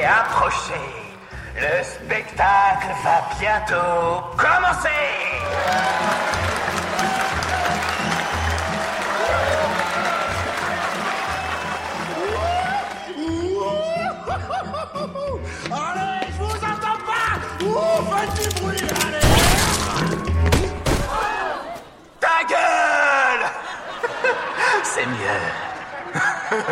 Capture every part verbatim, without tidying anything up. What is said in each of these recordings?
approcher. Le spectacle va bientôt commencer. Allez, je vous entends pas. Ouh, faites du bruit, allez. Ta gueule. C'est mieux.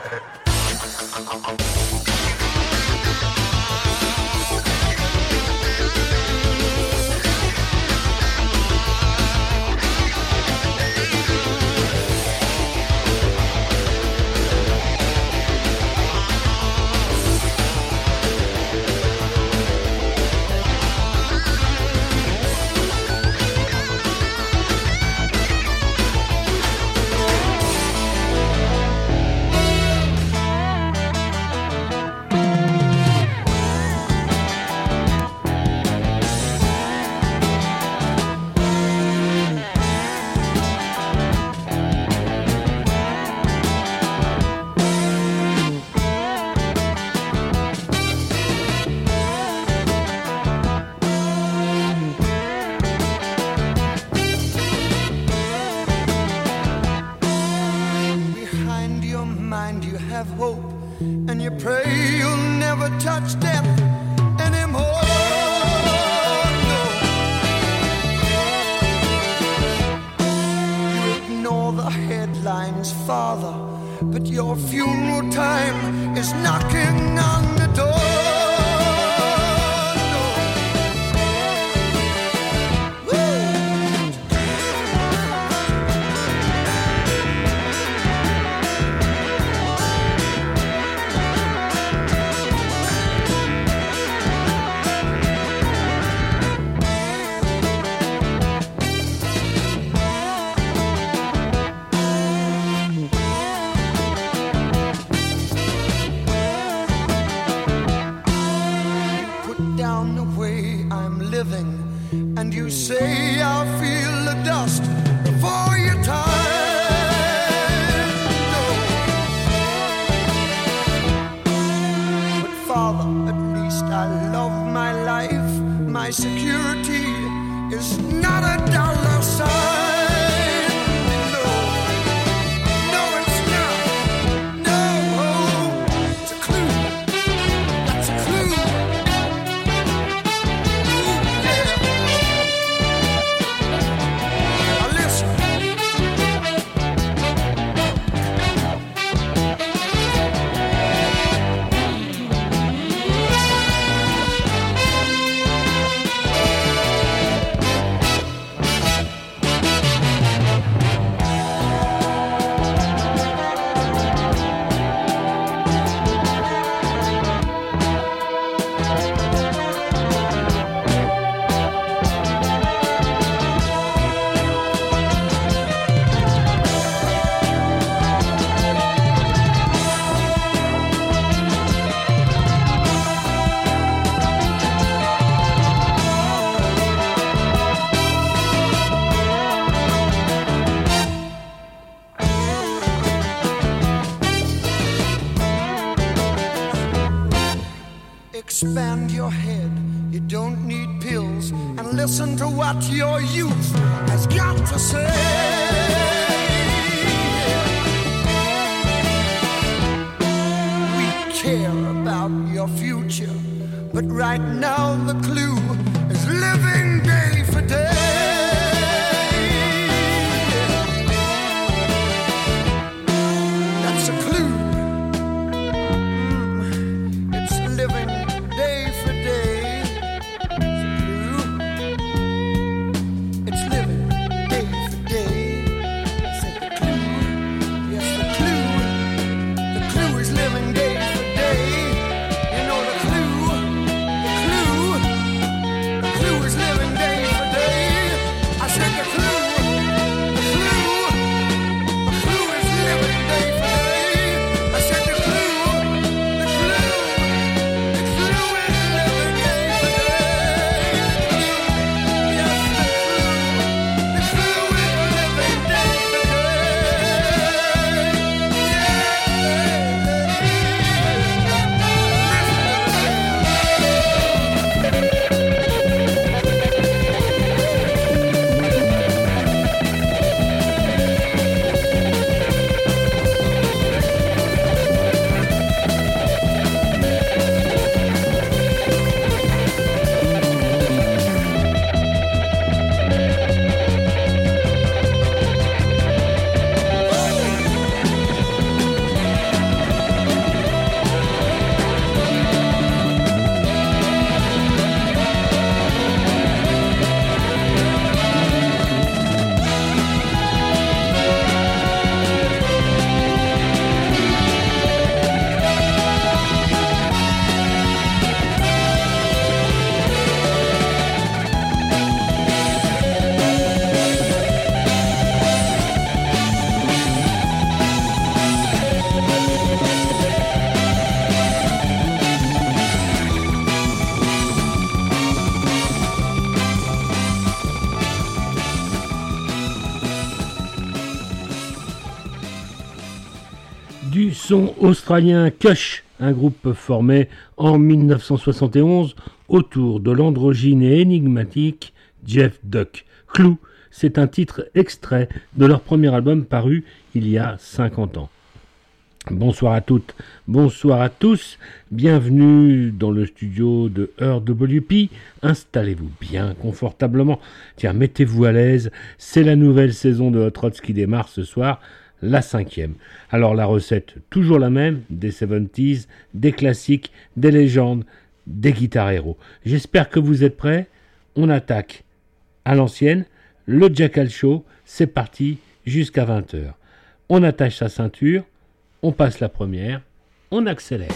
Expand your head, you don't need pills, and listen to what your youth has got to say. We care about your future, but right now the clue is living day for day. That's a clue. Living day for day. son australien Kush, un groupe formé en dix-neuf cent soixante et onze autour de l'androgyne et énigmatique Jeff Duck. Clou, c'est un titre extrait de leur premier album paru il y a cinquante ans. Bonsoir à toutes, bonsoir à tous, bienvenue dans le studio de R W P, installez-vous bien confortablement, tiens, mettez-vous à l'aise, c'est la nouvelle saison de Hot Rods qui démarre ce soir, la cinquième. Alors la recette, toujours la même, des soixante-dix, des classiques, des légendes, des guitares héros. J'espère que vous êtes prêts, on attaque à l'ancienne, le Jackal Show, c'est parti jusqu'à vingt heures. On attache sa ceinture, on passe la première, on accélère.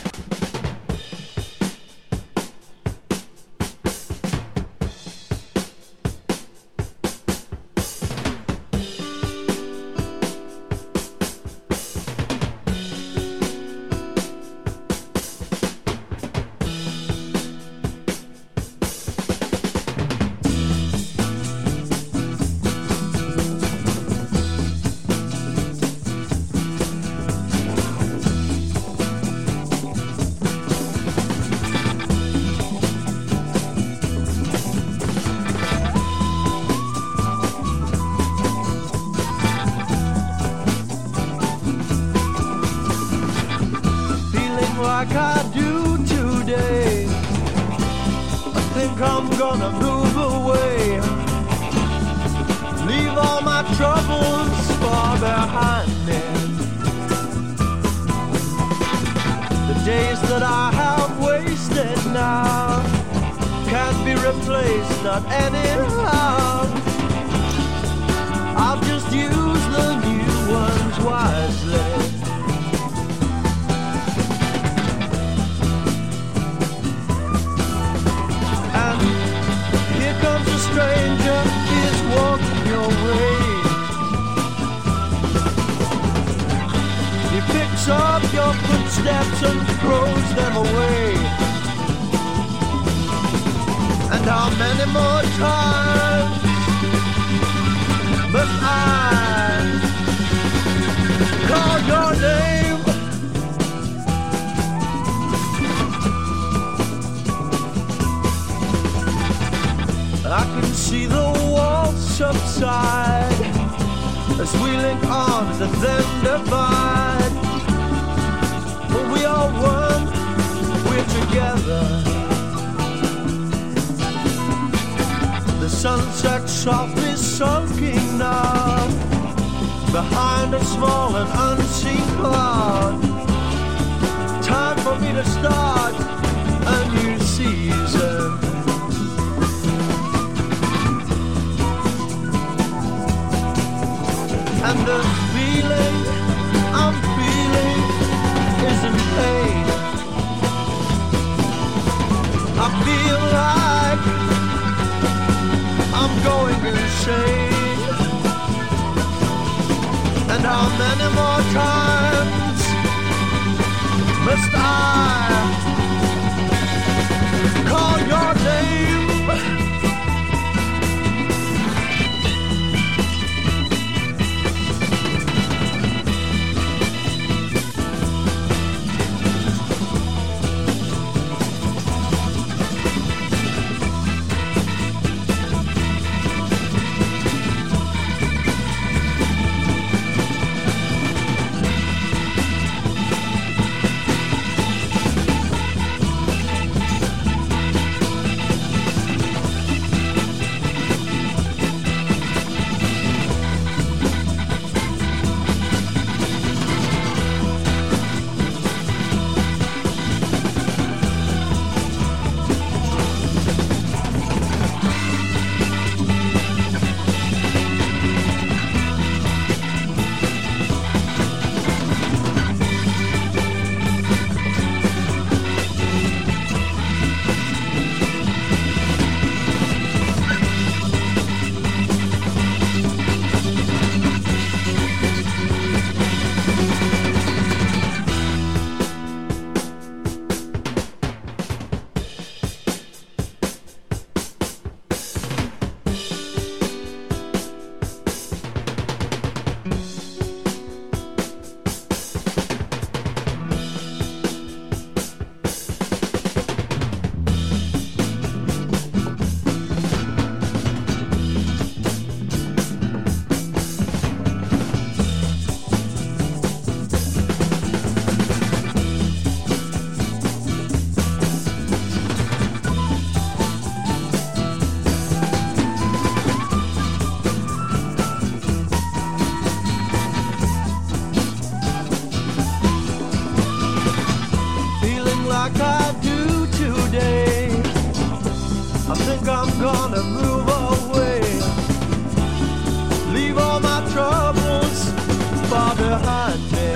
like I do today. I think I'm gonna move away, leave all my troubles far behind me.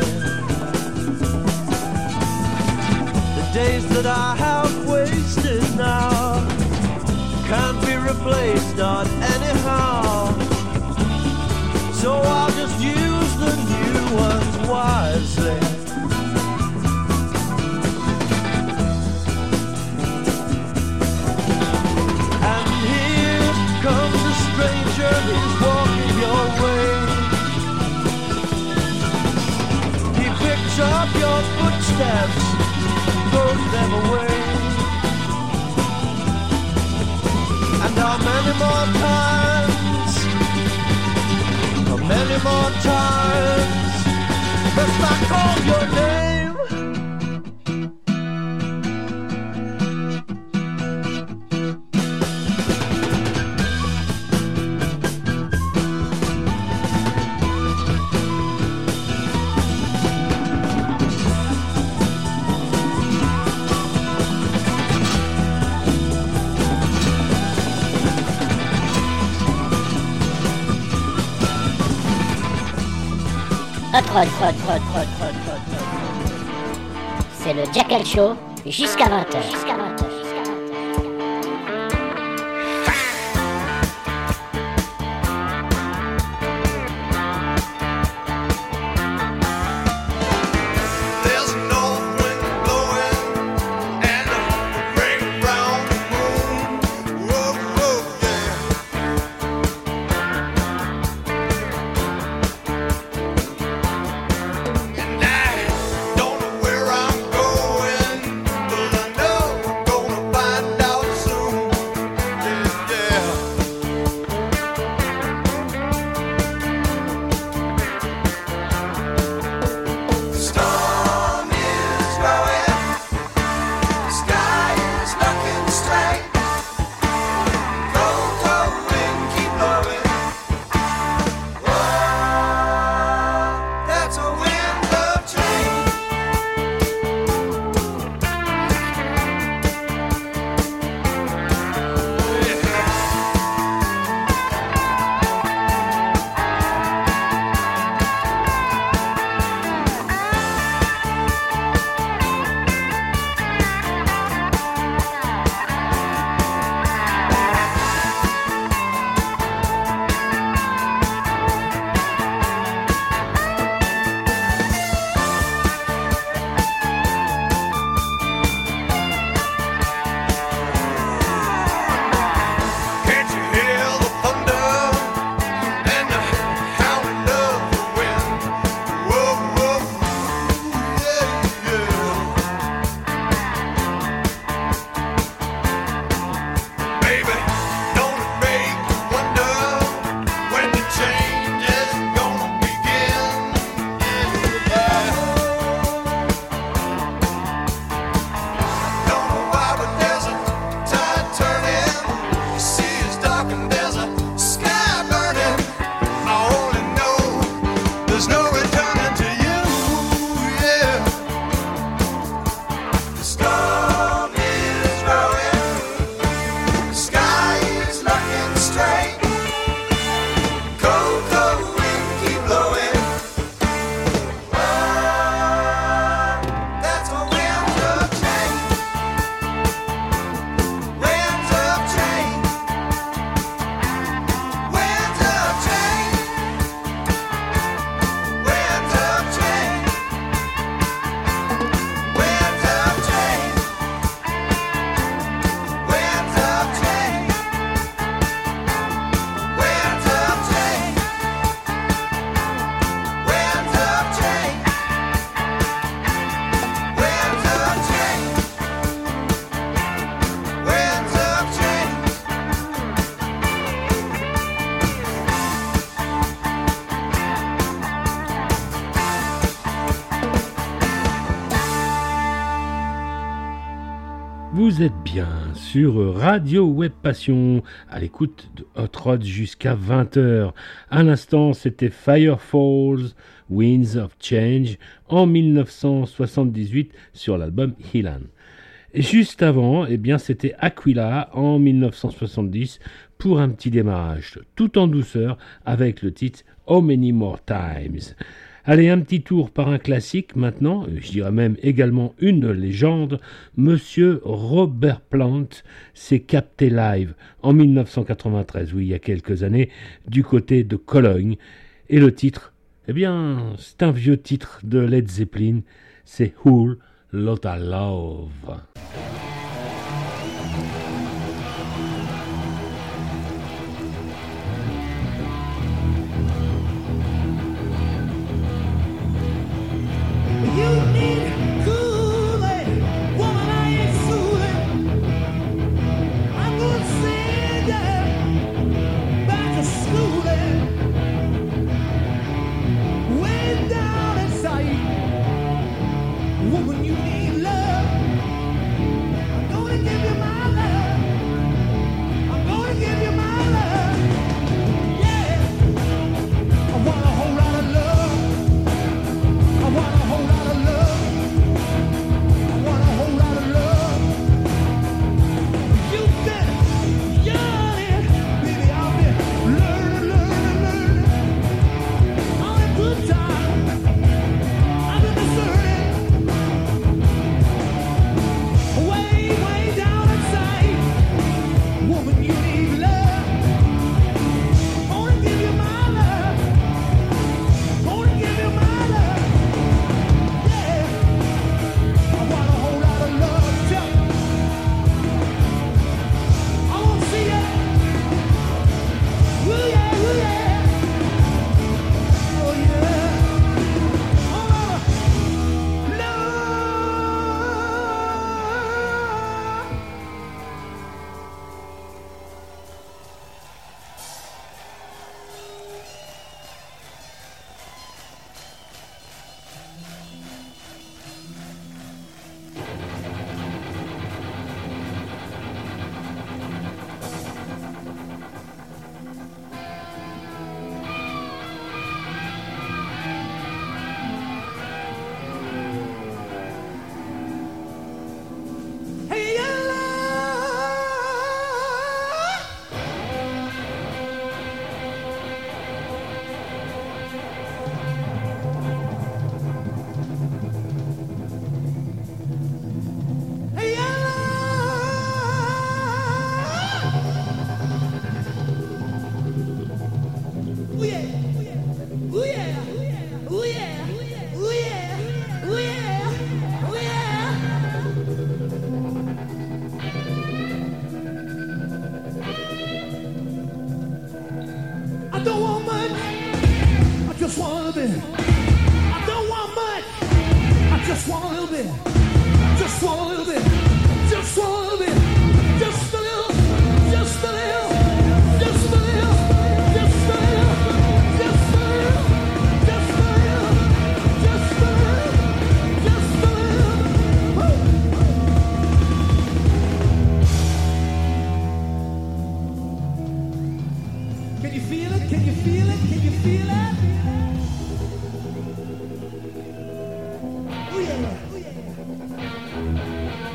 The days that I have wasted now can't be replaced, not anyhow. So I'll just use the new ones wisely. And here comes a stranger, he's walking your way. He picks up your footsteps, throws them away. And how many more times, how many more times must I call your name? Hot Rod, Hot Rod, Hot Rod, Hot Rod. C'est le Jackal Show jusqu'à vingt heures. Jusqu'à vingt heures. Don't know where I'm going, but I know Vous êtes bien sur Radio Web Passion, à l'écoute de Hot Rod jusqu'à vingt heures. À l'instant, c'était Fire Falls, Winds of Change, en mille neuf cent soixante-dix-huit sur l'album Helan. Et juste avant, eh bien, c'était Aquila en mille neuf cent soixante-dix pour un petit démarrage, tout en douceur, avec le titre How Many More Times. Allez, un petit tour par un classique maintenant, je dirais même également une légende. Monsieur Robert Plant s'est capté live en mille neuf cent quatre-vingt-treize, oui, il y a quelques années, du côté de Cologne. Et le titre, eh bien, c'est un vieux titre de Led Zeppelin, c'est Whole Lotta Love. You need Kool-Aid, woman, I ain't fooling. I'm gonna send you back to schooling. Way down inside, woman, you need love. I'm gonna give you my love. I'm gonna give you my love. Yeah, I want a whole lot of love. I want a whole lot of love. I want a whole lot of love. You've been yearning, baby, I've been learning, learning, learning. All in good time, I've been discerning. Way, way down inside, woman, you need love. Gonna give you my love. Gonna give you my love. I want a whole lot of love, Chuck. I want to see it. Ooh yeah, ooh yeah. Oh yeah. A lot of love. Hey, love. Hey, love. Ooh yeah. Ooh yeah. Ooh yeah. Ooh yeah. Ooh yeah. Ooh yeah. I don't want much, I just want a little bit. I don't want much, I just want a little bit. Just want a little bit, just want a little bit. Just a little, just a little, just a little, just a little, just a little, just a little, just a little, just a little. Woo. Can you feel it? Can you feel it? Can you feel it? Ooh yeah. Ooh yeah.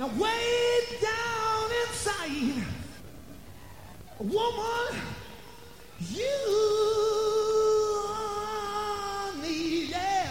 Now way down inside, woman, you need it.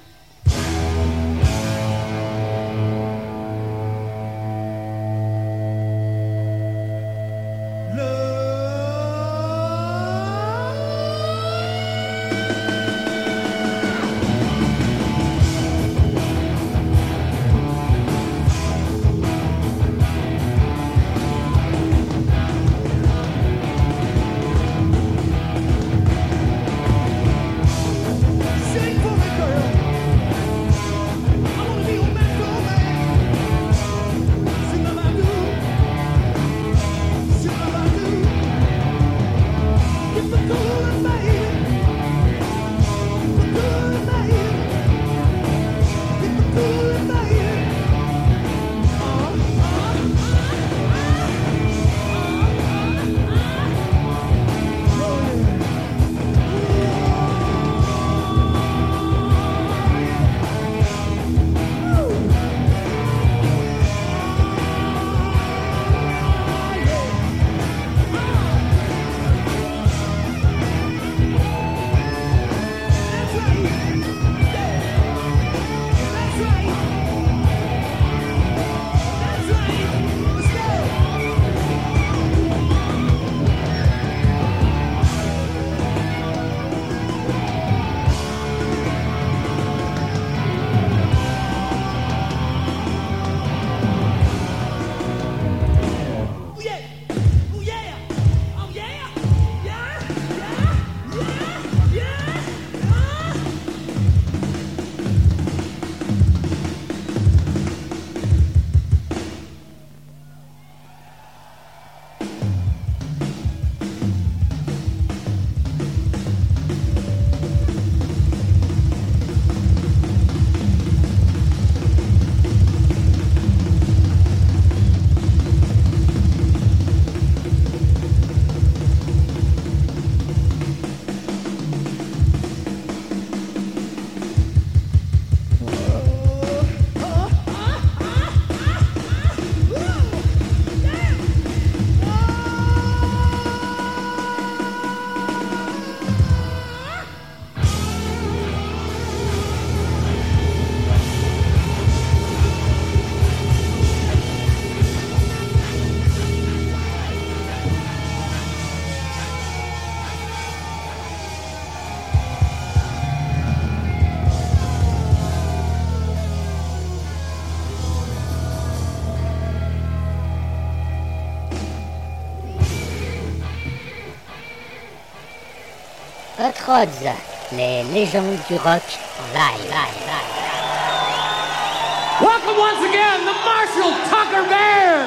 Hot Rods, les légendes du rock en live, live, live. Welcome once again, the Marshall Tucker Band!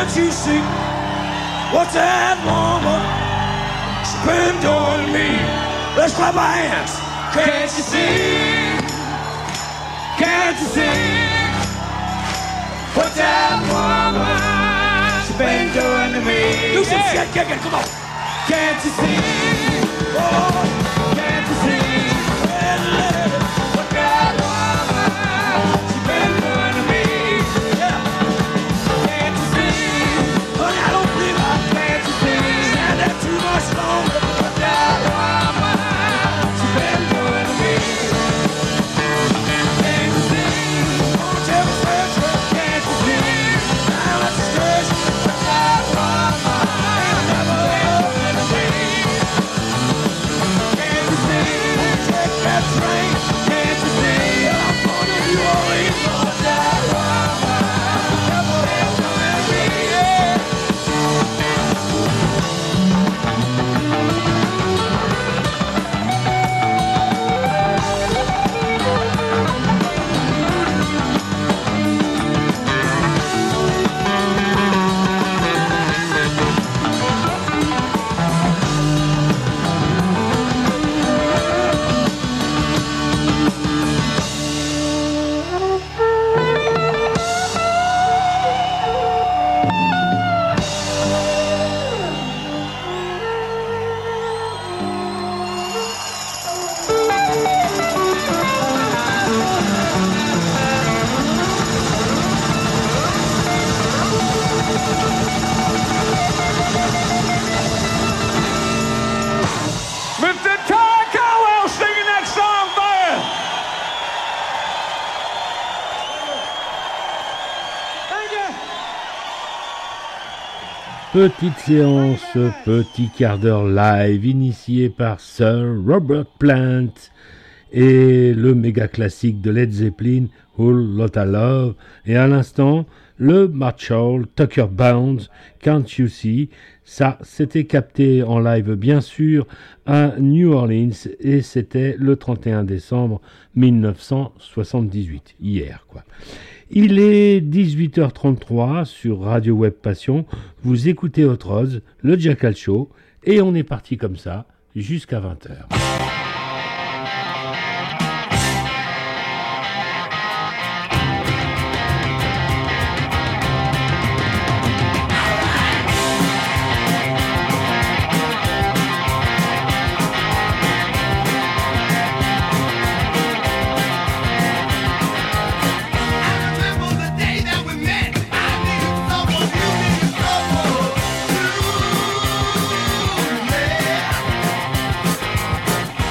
Can't you see what's that woman she's been doing to me? Let's clap our hands. Can't you see? Can't you see what that woman she's been doing to me? Do some yeah. shit kicking, come on. Can't you see? Oh, can't you see? Well, lady, what that woman she's been doing to me? Yeah. Can't you see? Honey, I don't believe I can't you see? Stand there too much longer. What that woman she's been doing to me? Can't you see? Don't tell me straight, can't you see? Now it's straight. What that woman ain't never loved me. Can't you see? Take that train. Can't you see? I'm going to New Orleans. What that woman never loved me. Yeah. Mister Ty Cowell singing that song for you. Thank you. Petite séance, petit quart d'heure live initié par Sir Robert Plant et le méga classique de Led Zeppelin, Whole Lotta Love, et à l'instant le Marshall Tucker Bounds, Can't You See. Ça, c'était capté en live bien sûr à New Orleans et c'était le trente et un décembre mille neuf cent soixante-dix-huit, hier quoi. Il est dix-huit heures trente-trois sur Radio Web Passion, vous écoutez Hot Rods, le Jackal Show, et on est parti comme ça jusqu'à vingt heures. Thank you.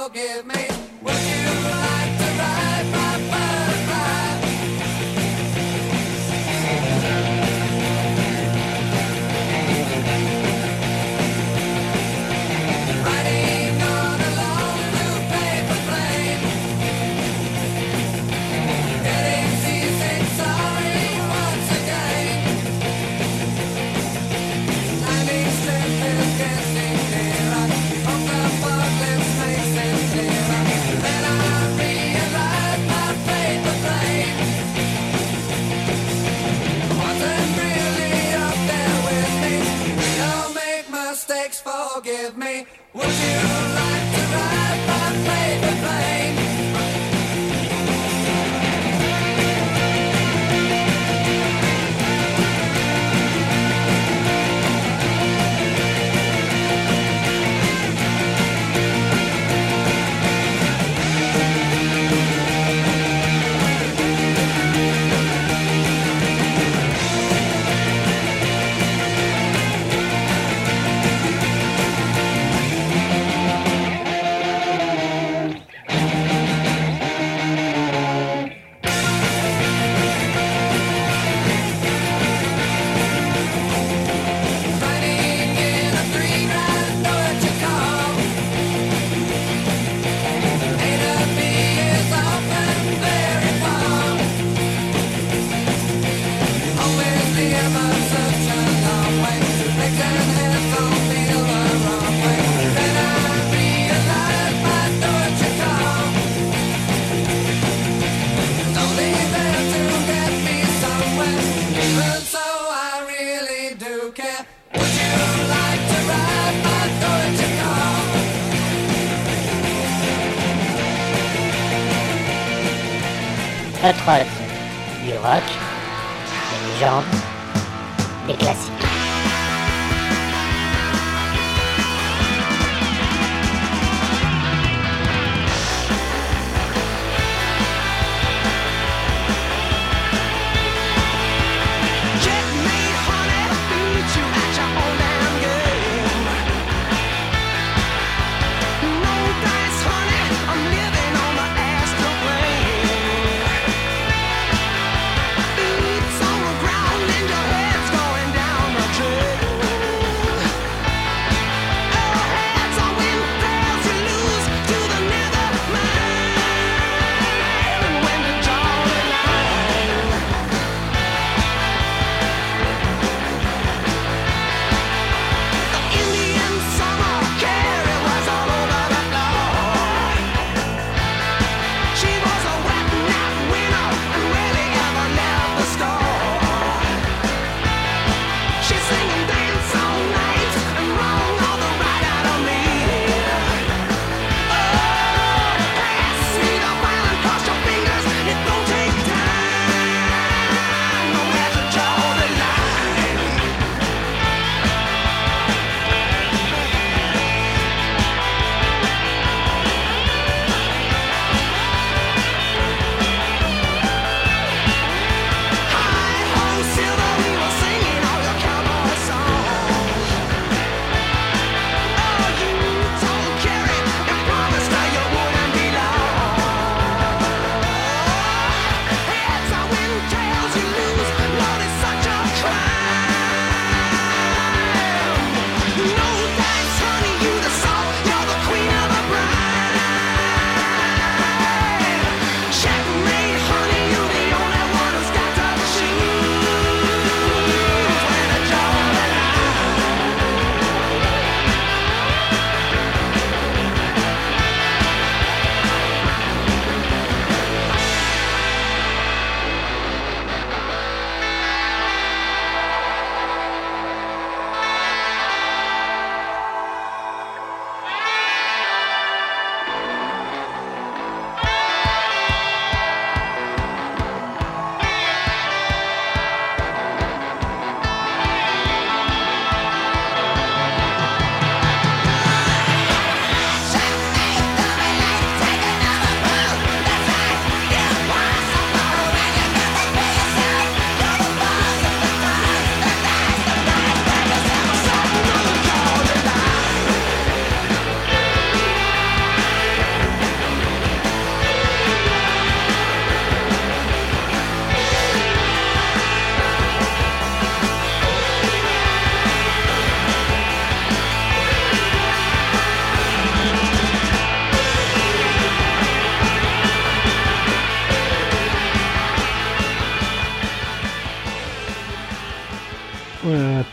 forgive me? Would you like to ride my butterfly? Riding on a long blue paper plane, getting seasick, sorry once again. Landing strip is getting nearer, from the fog lips makes it clearer. Then I realize my paper plane wasn't really up there with me. We all make mistakes, forgive me. Would you like to ride my paper plane? Riding in a three-ride Deutsche car, A to B is often very far. Always near but such a long way. Legs and hands don't feel the wrong way. Then I realize my Deutsche car is only there to get me somewhere. Even so, I really do care. Would you like to ride my Deutsche car? Hot Rod, du rock, des légendes, des classiques. Checkmate, honey, beat you at your own damn game. No dice, honey, I'm living on my astral plane. Boots on the ground and your head's going down.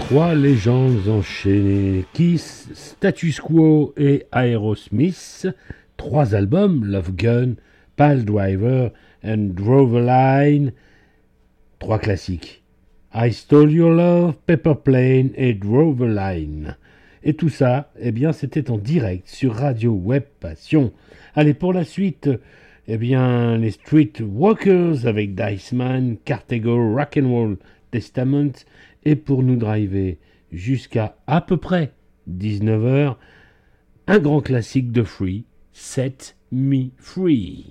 Trois légendes enchaînées, Kiss, Status Quo et Aerosmith. Trois albums, Love Gun, Pile Driver and Droverline. Trois classiques, I Stole Your Love, Paper Plane et Droverline. Et tout ça, eh bien, c'était en direct sur Radio Web Passion. Allez, pour la suite, eh bien, les Street Walkers avec Diceman, Cartago, Rock'n'Roll Testament. Et pour nous driver jusqu'à à peu près dix-neuf heures, un grand classique de Free, Set Me Free.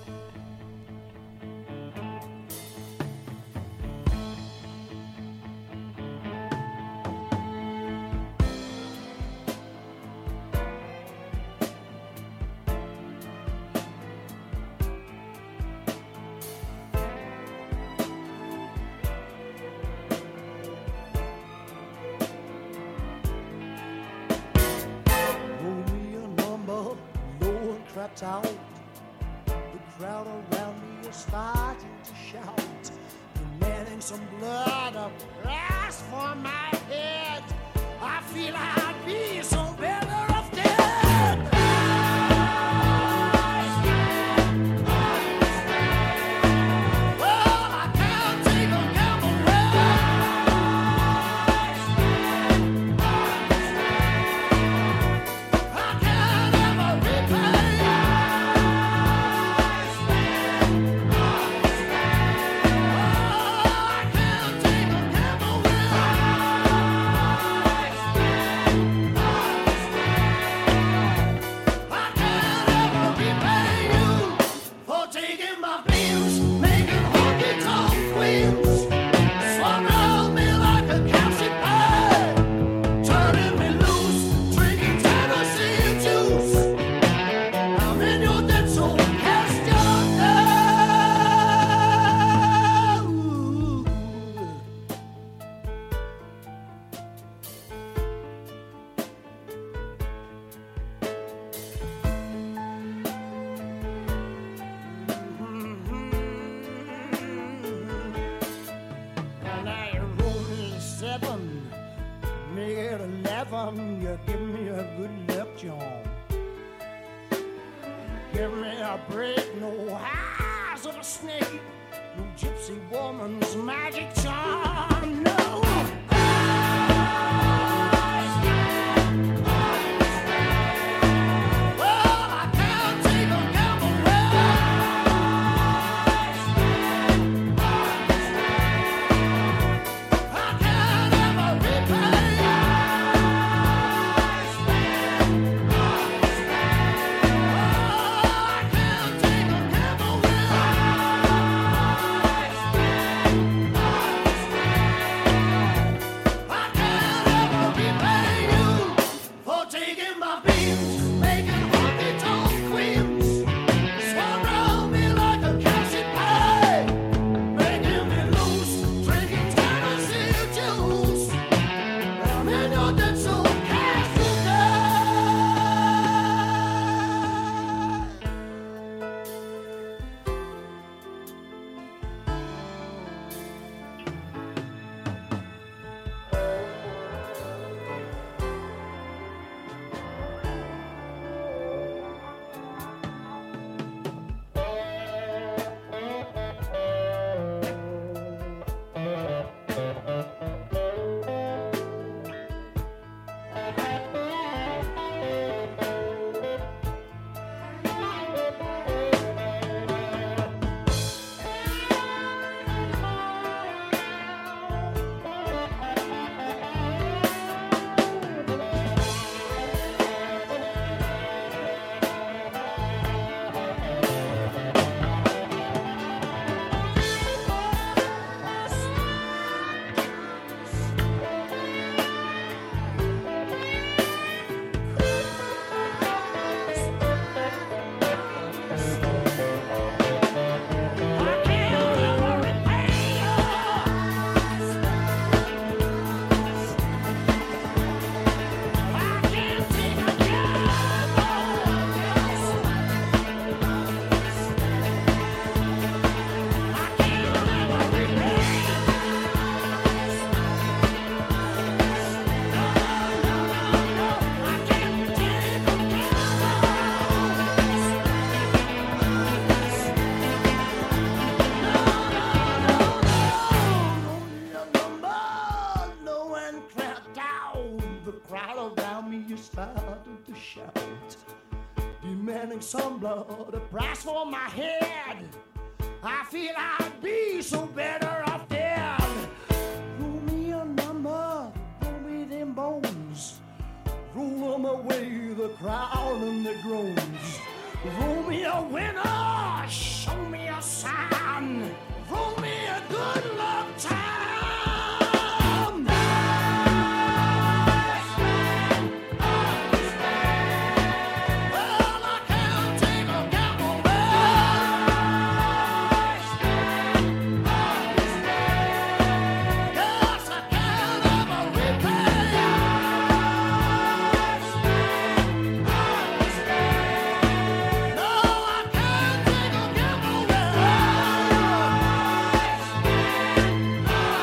Out. The crowd around me is starting to shout, demanding some blood up price for my head. I feel I'd be so better off dead. Well, I can't take a gamble away. I can't ever repay. You give me a good left John. Give me a break, no eyes of a snake, no gypsy woman's magic charm, no. started to shout, demanding some blood, a price for my head. I feel I'd be so better off dead. Roll me a number, roll me them bones, roll them away, the crowd and the groans. Roll me a winner, show me a sign, roll me a good luck time. Oh,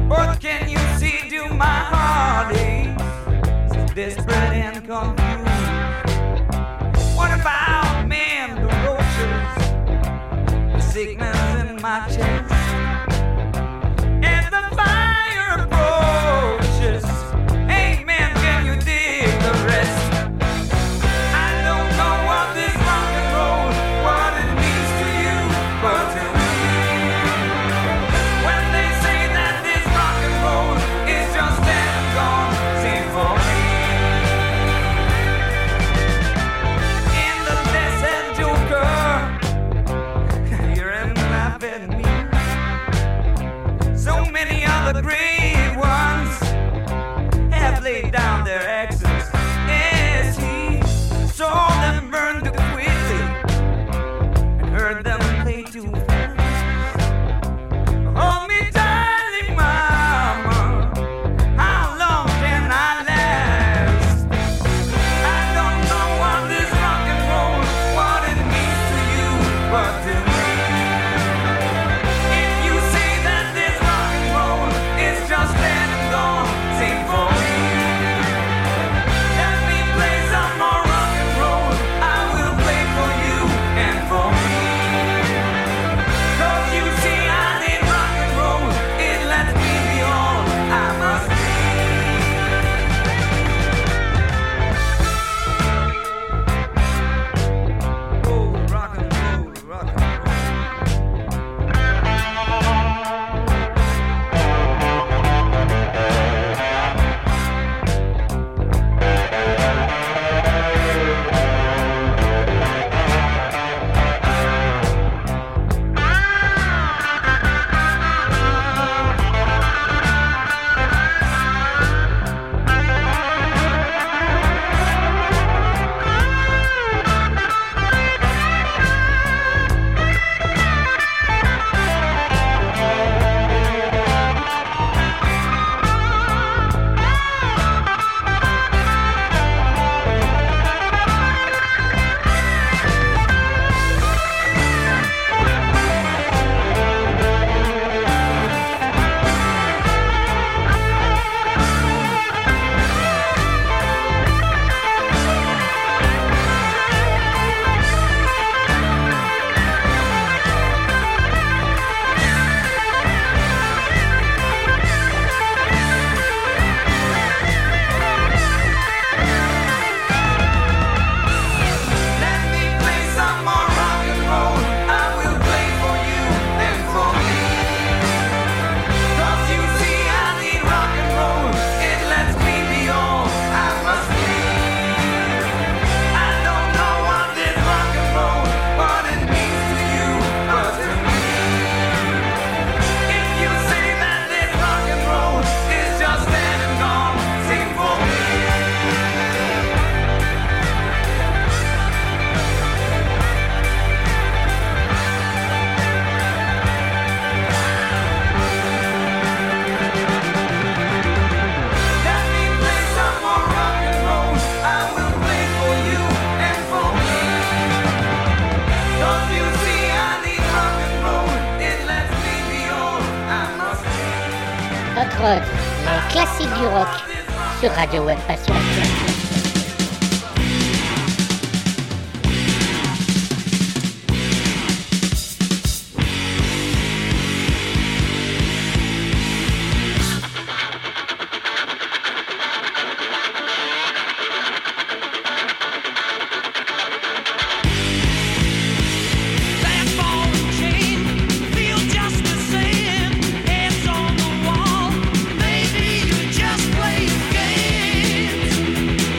What can you see to my heart is so desperate and confused? What about men, the roaches, the sickness in my chest? And the fire approaches. Hey man, can you dig the rest? I don't know what this rock and roll, what it means to you, but to me. When they say that this rock and roll is just dead and gone, sing for me. In the desert joker, you're in laugh at me. So many other great ones have laid down their axes as he saw them burn too quickly and heard them play too fast. Hold me tightly, mama, how long can I last? I don't know what this rock and roll, what it means to you, but to me. If you say that this rock and roll is just dead and gone, sing for me. Let me play some more rock and roll, I will play for you and for me. 'Cause you see I need rock and roll, it lets me be all I must be. Oh, rock and roll, rock and roll. Let me play some more rock and roll, I will play for you and for me. 'Cause you see I need rock and roll, it lets me be all I must be. I don't know what this rock and roll, what it means to you, but to me. If you say that this rock and roll is just dead and gone, sing for me. Let me play some more rock and roll, I will play for you and for me. 'Cause you see I need rock and roll, it lets me be all I must be. Hot Rod, les classiques du rock sur Radio Web Passion. That ball and chain feel just the same. Heads on the wall, maybe you just play games.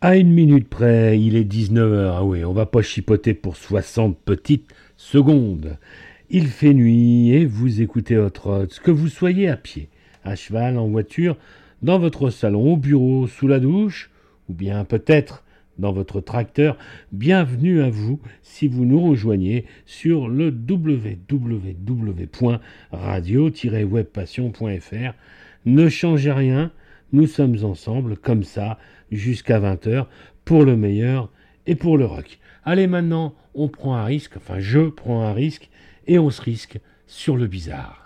À une minute près, il est dix-neuf heures. Ah oui, on va pas chipoter pour soixante petites secondes. Il fait nuit et vous écoutez Hot Rods, que vous soyez à pied, à cheval, en voiture, dans votre salon, au bureau, sous la douche, ou bien peut-être dans votre tracteur. Bienvenue à vous si vous nous rejoignez sur le w w w point radio tiret web passion point f r. Ne changez rien, nous sommes ensemble comme ça jusqu'à vingt heures pour le meilleur et pour le rock. Allez, maintenant, on prend un risque, enfin je prends un risque et on se risque sur le bizarre.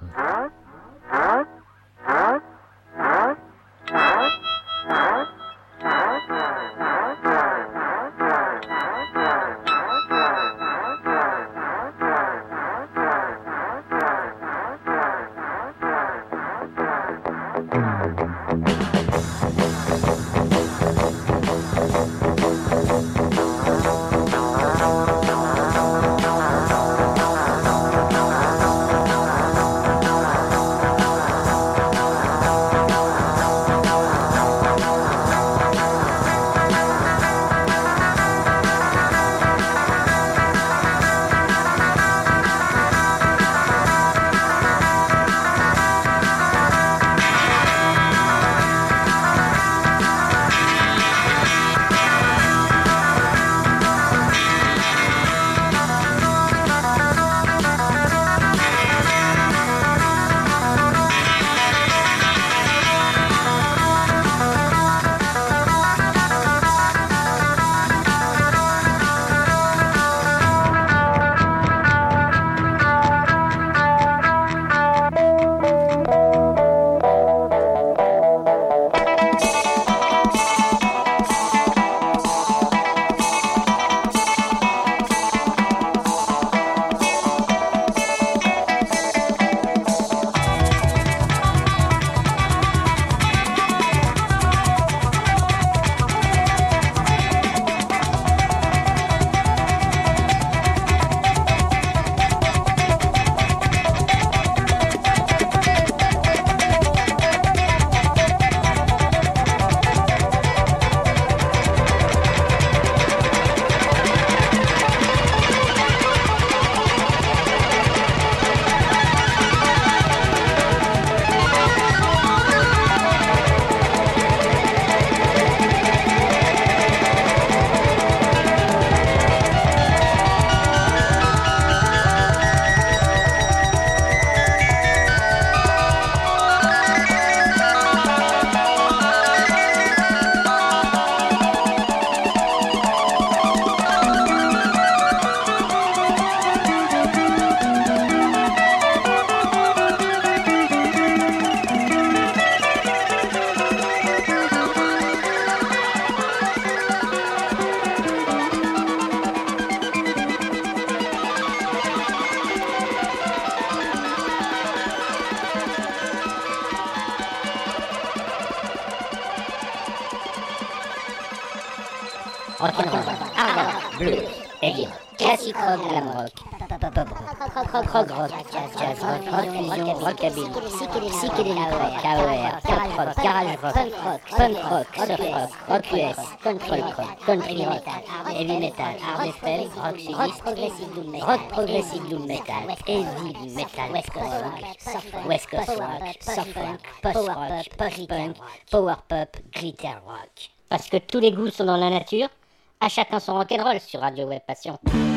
rock'n'roll, hard rock, blues, heavy rock, classic rock, glam rock, pop rock, rock rock, jazz rock, rock fusion, rockabilly, psychédélique rock, K O R, pop rock, garage rock, punk rock, surf rock, rock U S, folk rock, country rock, heavy metal, hard gospel, rock sudiste, rock progressive doom metal, heavy metal, west coast rock, west coast rock, soft funk, post rock, post punk, power pop, glitter rock. Parce que tous les goûts sont dans la nature, à chacun son rock'n'roll sur Radio Web Passion.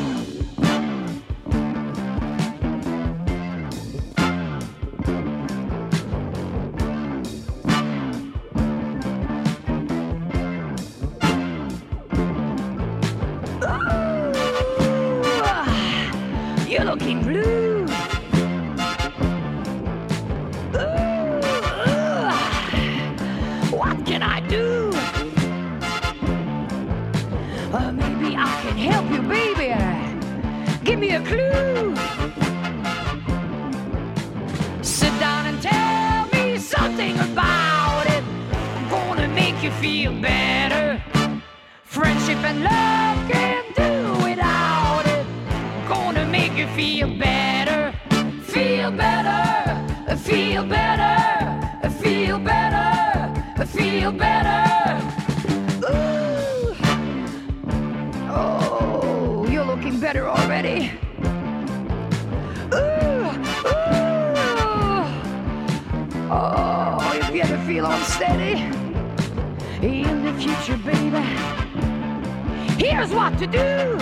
You're looking blue. Ooh, what can I do? Uh, maybe I can help you, baby. Give me a clue. Sit down and tell me something about it. I'm gonna make you feel better. Friendship and love can't do without it. Gonna make you feel better. Feel better. Feel better. Feel better. Feel better. Ooh. better already. Ooh, ooh. Oh, if you ever feel unsteady in the future, baby, here's what to do.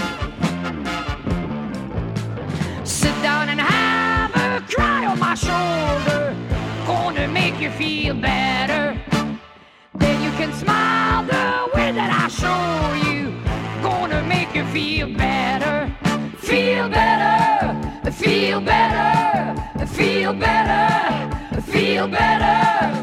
Sit down and have a cry on my shoulder. Gonna make you feel better. Then you can smile the way that I show you. Gonna make you feel better. Feel better, feel better, feel better, feel better.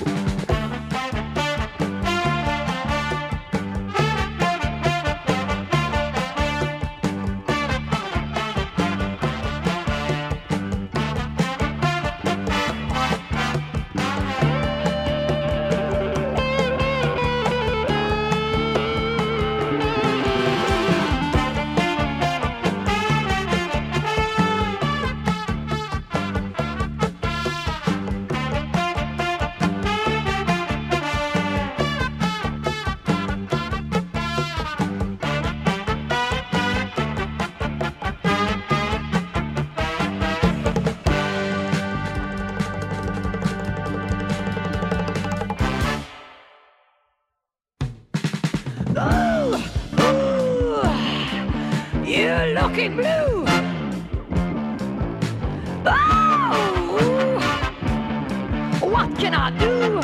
Looking blue. Oh, what can I do?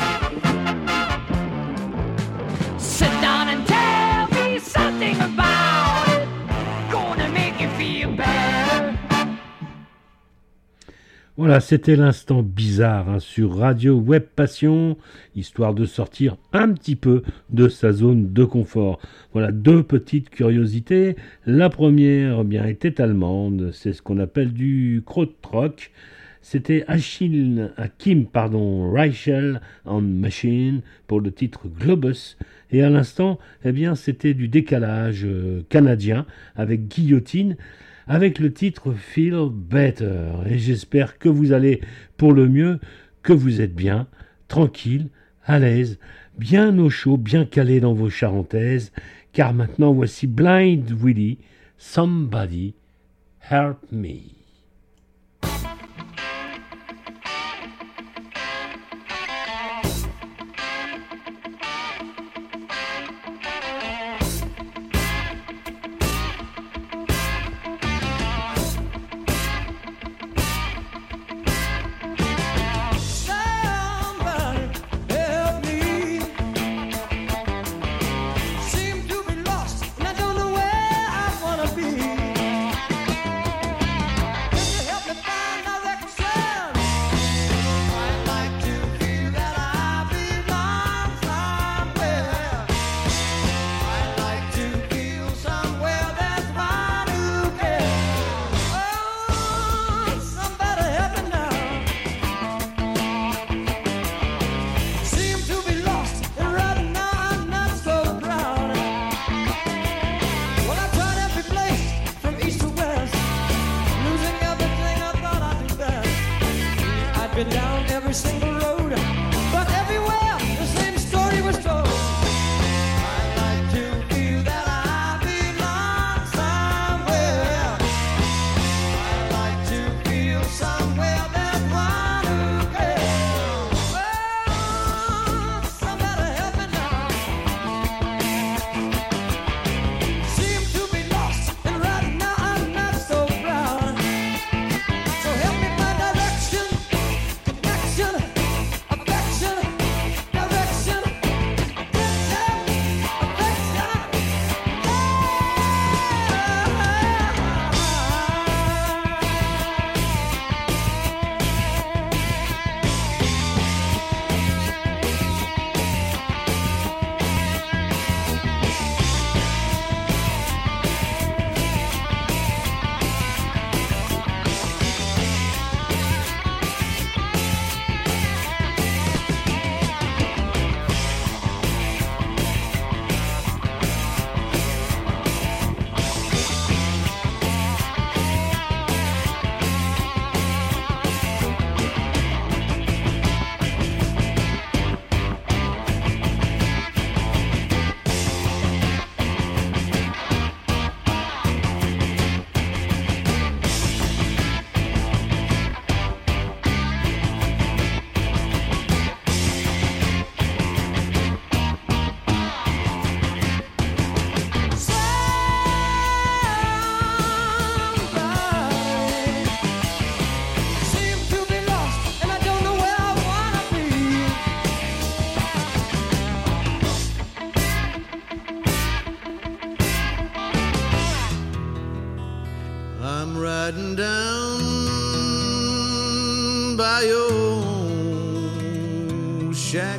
Sit down and tell me something about it. Gonna make you feel better. Voilà, c'était l'instant bizarre hein, sur Radio Web Passion, histoire de sortir un petit peu de sa zone de confort. Voilà deux petites curiosités. La première eh bien était allemande, c'est ce qu'on appelle du krautrock. C'était Achille, Kim pardon, Reichel and Machine pour le titre Globus. Et à l'instant, eh bien c'était du décalage euh, canadien avec Guillotine, avec le titre Feel Better. Et j'espère que vous allez pour le mieux, que vous êtes bien, tranquille, à l'aise, bien au chaud, bien calé dans vos charentaises, car maintenant voici Blind Willie, Somebody Help Me. Seem to be lost, and I don't know where I wanna be.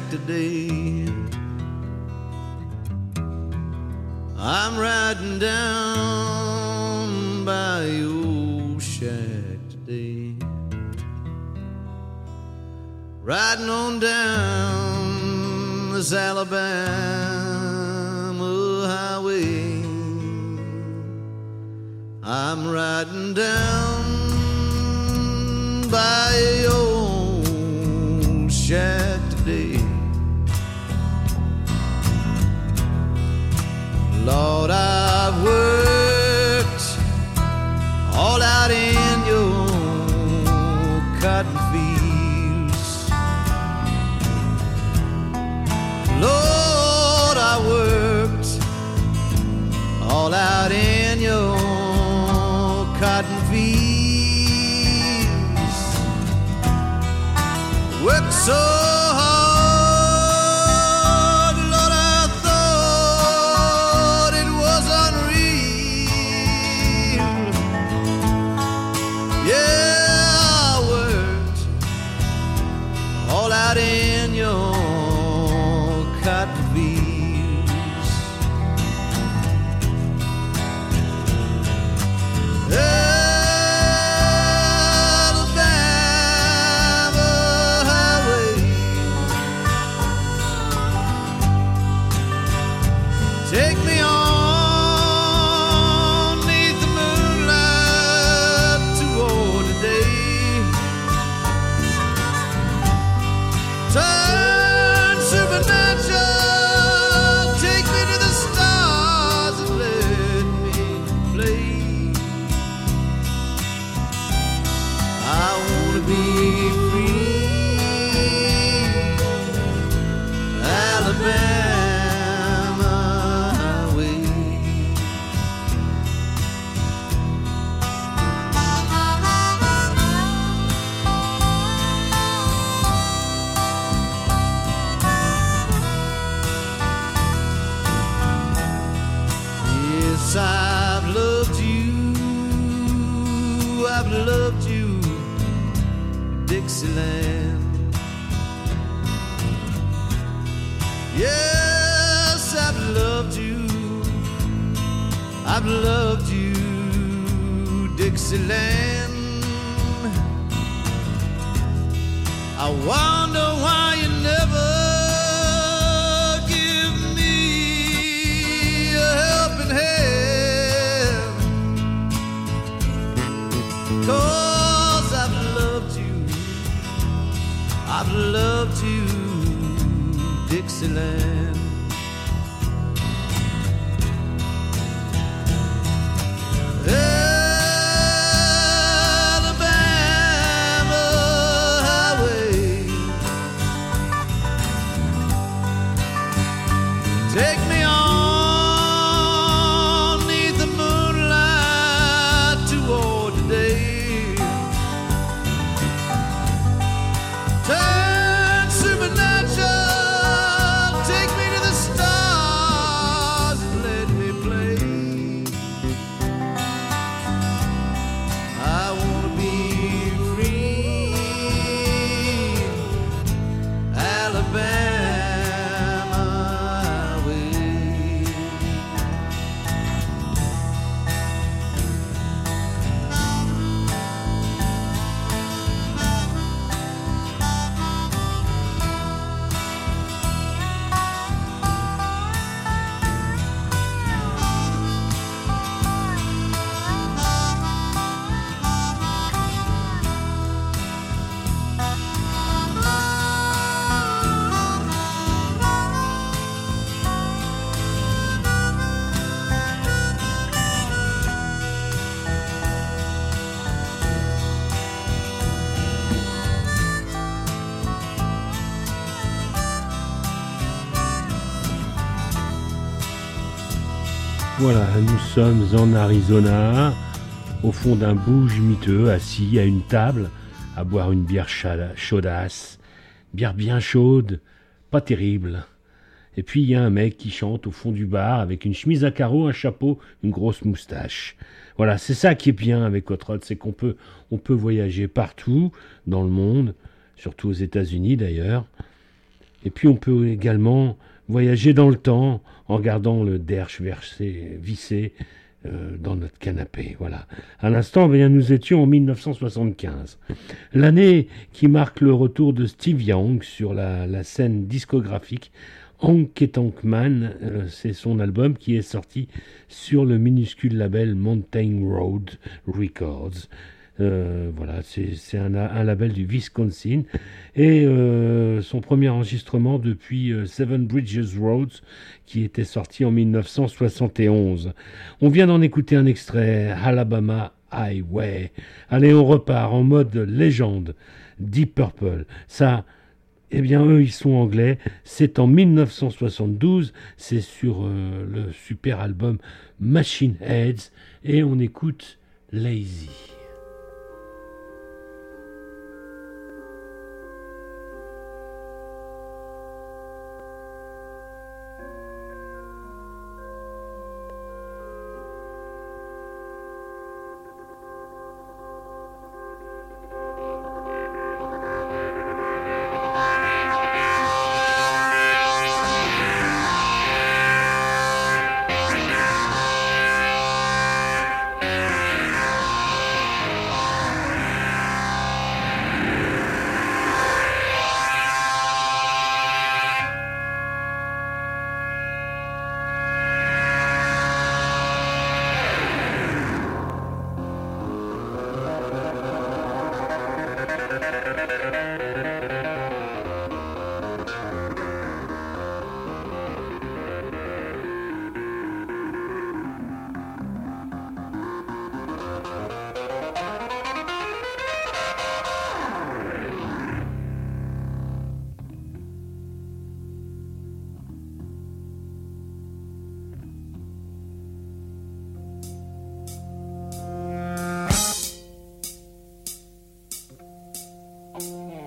today. I'm riding down by your shack today, riding on down this Alabama highway. I'm riding down by your shack today. Lord, I've worked all out in your cotton fields. Lord, I worked all out in your cotton fields. Worked so hard, Lord, I thought it was unreal. Yeah, I worked all out in your cotton fields. Alabama highway, take me on 'neath the moonlight toward the day. Turn supernatural, take me to the stars and let me play. I wanna be free, Alabama highway. Yes, I've loved you, I've loved you, Dixieland. Yes, I've loved you, I've loved you, Dixieland. I wonder why you never give me a helping hand. 'Cause I've loved you, I've loved you, Dixieland. Alabama highway, take me on 'neath the moonlight toward the day. Turn supernatural, take me to the stars and let me play. I wanna be free, Alabama highway. Voilà, nous sommes en Arizona, au fond d'un bouge miteux, assis à une table, à boire une bière chada- chaudasse, bière bien chaude, pas terrible. Et puis il y a un mec qui chante au fond du bar avec une chemise à carreaux, un chapeau, une grosse moustache. Voilà, c'est ça qui est bien avec Hot Rod, c'est qu'on peut, on peut voyager partout dans le monde, surtout aux États-Unis d'ailleurs. Et puis on peut également voyager dans le temps en regardant le Derche versé, vissé euh, dans notre canapé. Voilà. À l'instant, eh bien, nous étions en mille neuf cent soixante-quinze. L'année qui marque le retour de Steve Young sur la, la scène discographique. Honky Tonk Man, euh, c'est son album qui est sorti sur le minuscule label Mountain Road Records. Euh, voilà, c'est, c'est un, un label du Wisconsin. Et euh, son premier enregistrement depuis euh, Seven Bridges Roads, qui était sorti en mille neuf cent soixante et onze. On vient d'en écouter un extrait, Alabama Highway. Allez, on repart en mode légende. Deep Purple. Ça, eh bien, eux, ils sont anglais. C'est en mille neuf cent soixante-douze. C'est sur euh, le super album Machine Heads. Et on écoute Lazy. Thank you.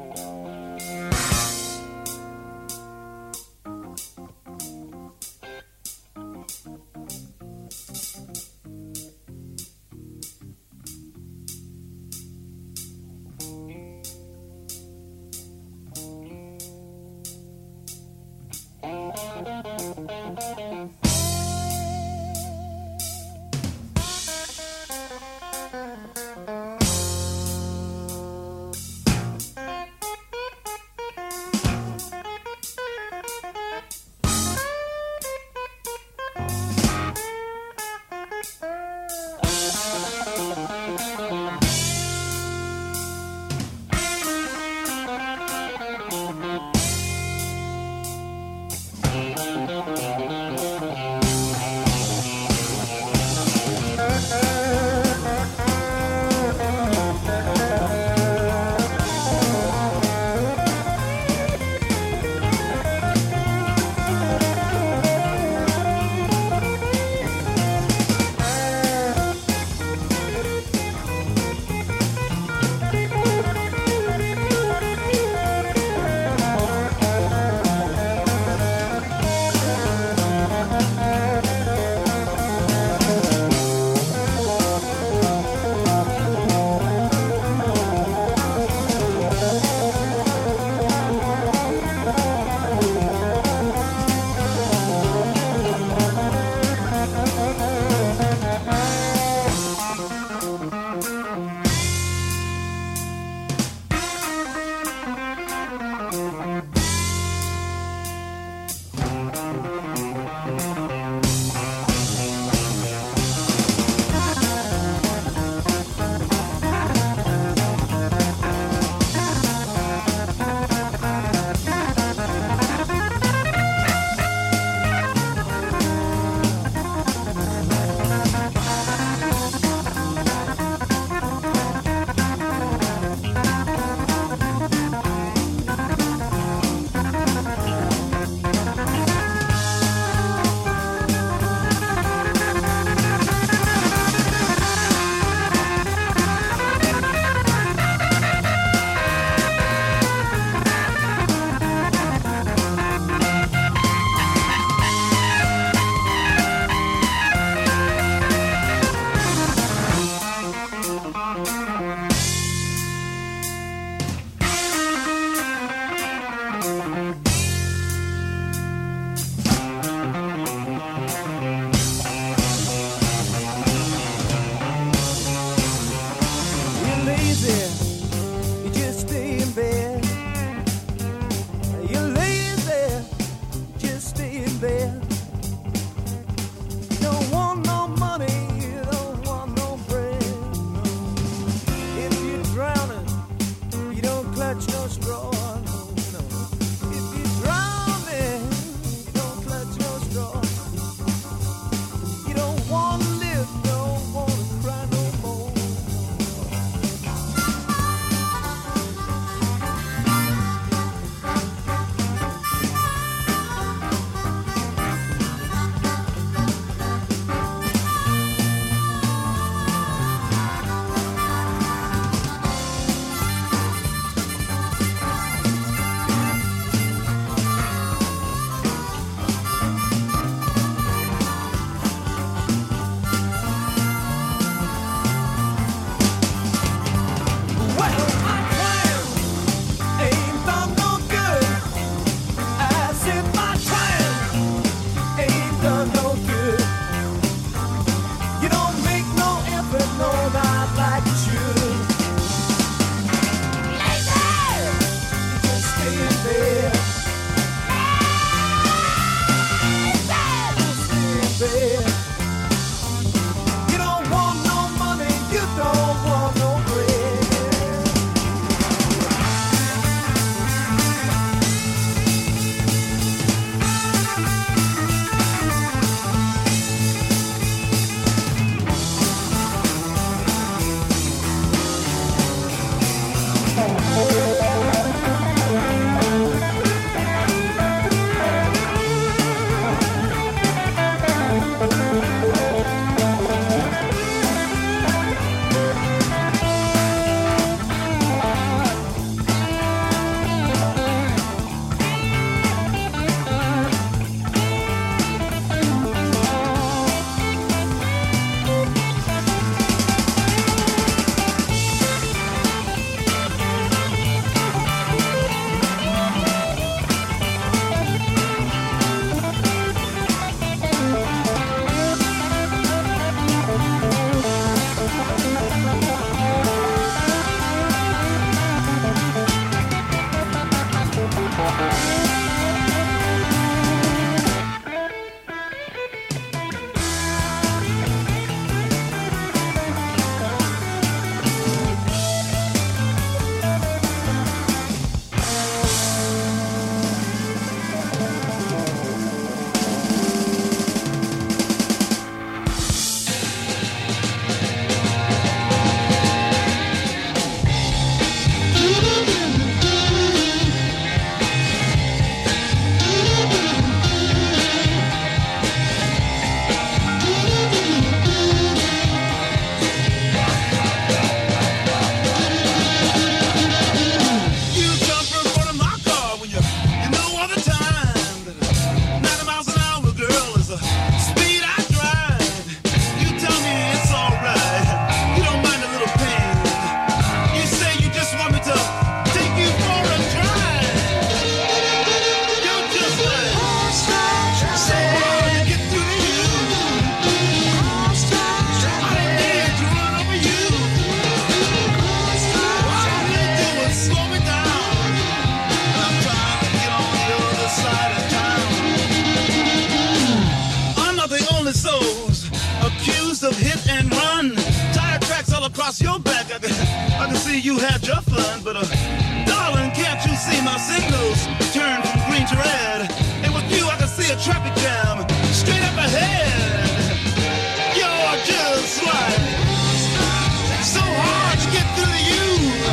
across your back. I can, I can see you had your fun, but uh, darling, can't you see my signals turn from green to red? And with you, I can see a traffic jam straight up ahead. You're just like so hard to get through to you.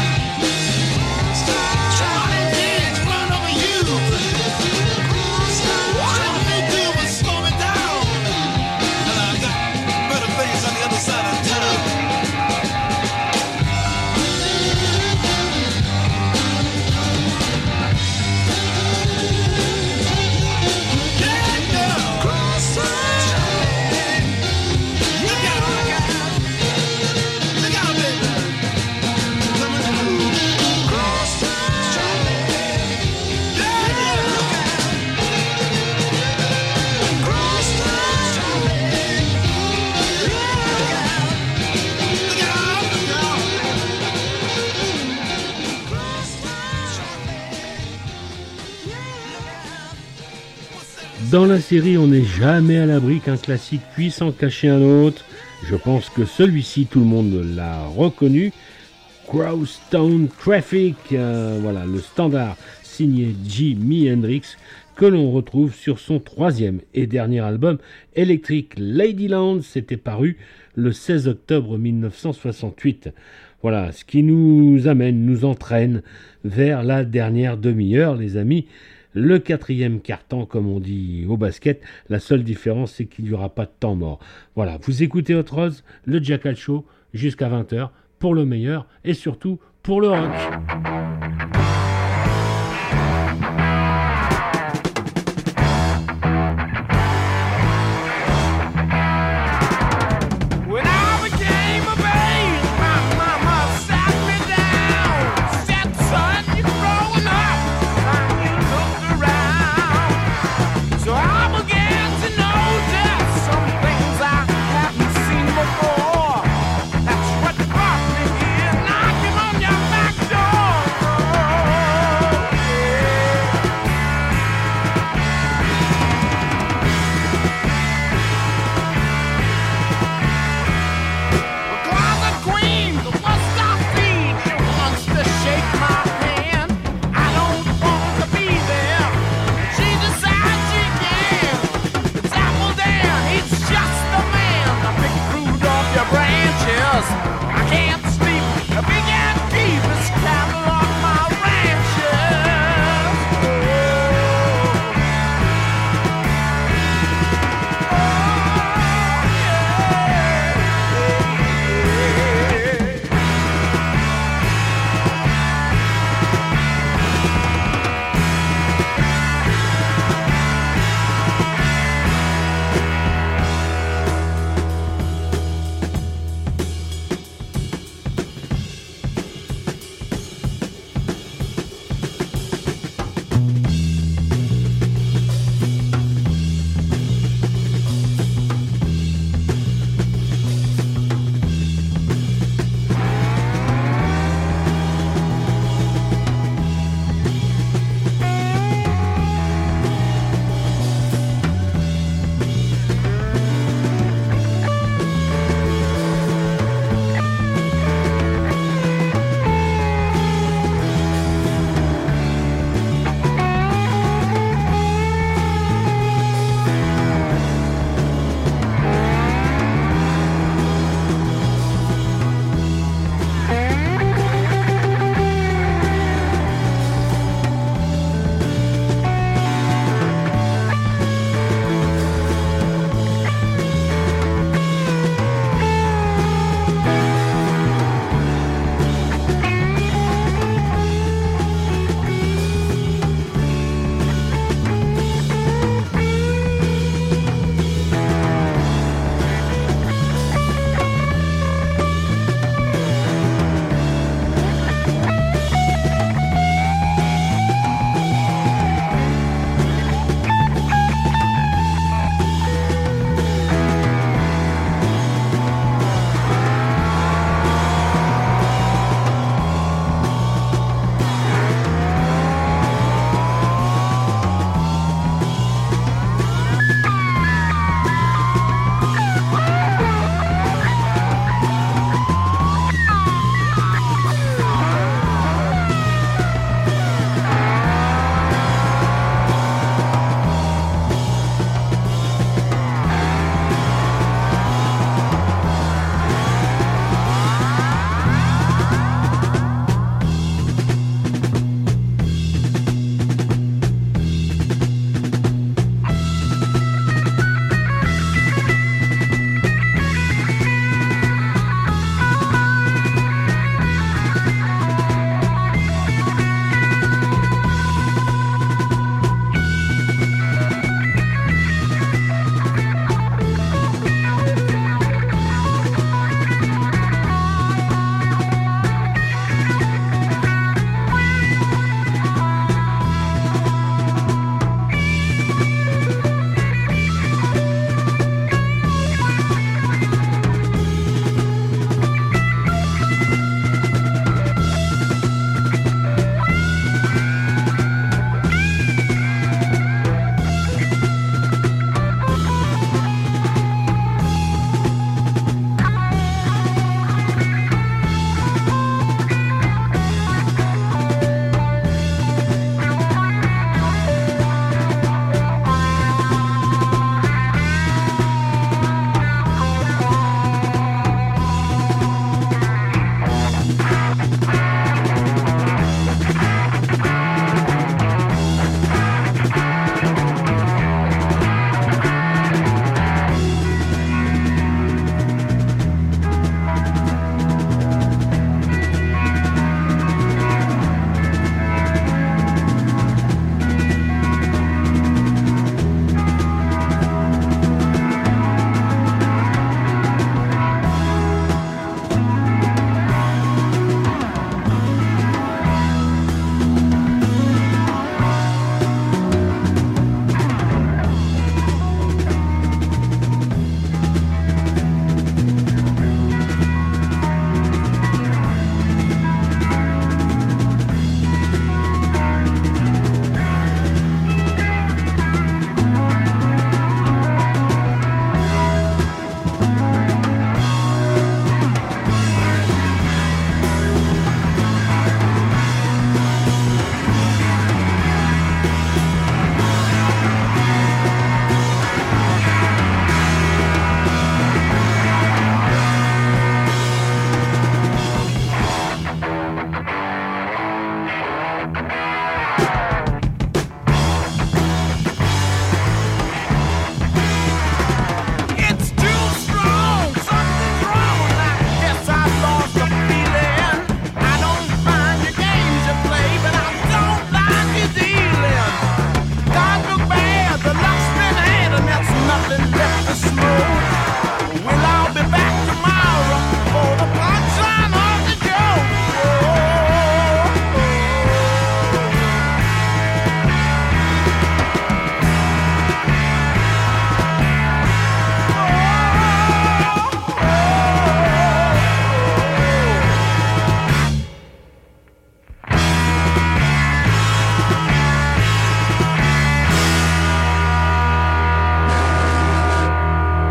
Trying to run over you. All they do is slow me down, and I got better things on the other side of town. Dans la série, on n'est jamais à l'abri qu'un classique puisse en cacher un autre. Je pense que celui-ci, tout le monde l'a reconnu. Crosstown Traffic, euh, voilà, le standard signé Jimi Hendrix, que l'on retrouve sur son troisième et dernier album, Electric Ladyland. C'était paru le seize octobre mille neuf cent soixante-huit. Voilà, ce qui nous amène, nous entraîne vers la dernière demi-heure, les amis. Le quatrième quart-temps, comme on dit au basket, la seule différence, c'est qu'il n'y aura pas de temps mort. Voilà, vous écoutez Hot Rose, le Jackal Show, jusqu'à vingt heures, pour le meilleur et surtout pour le rock. That's what brought me here, knocking on your back door.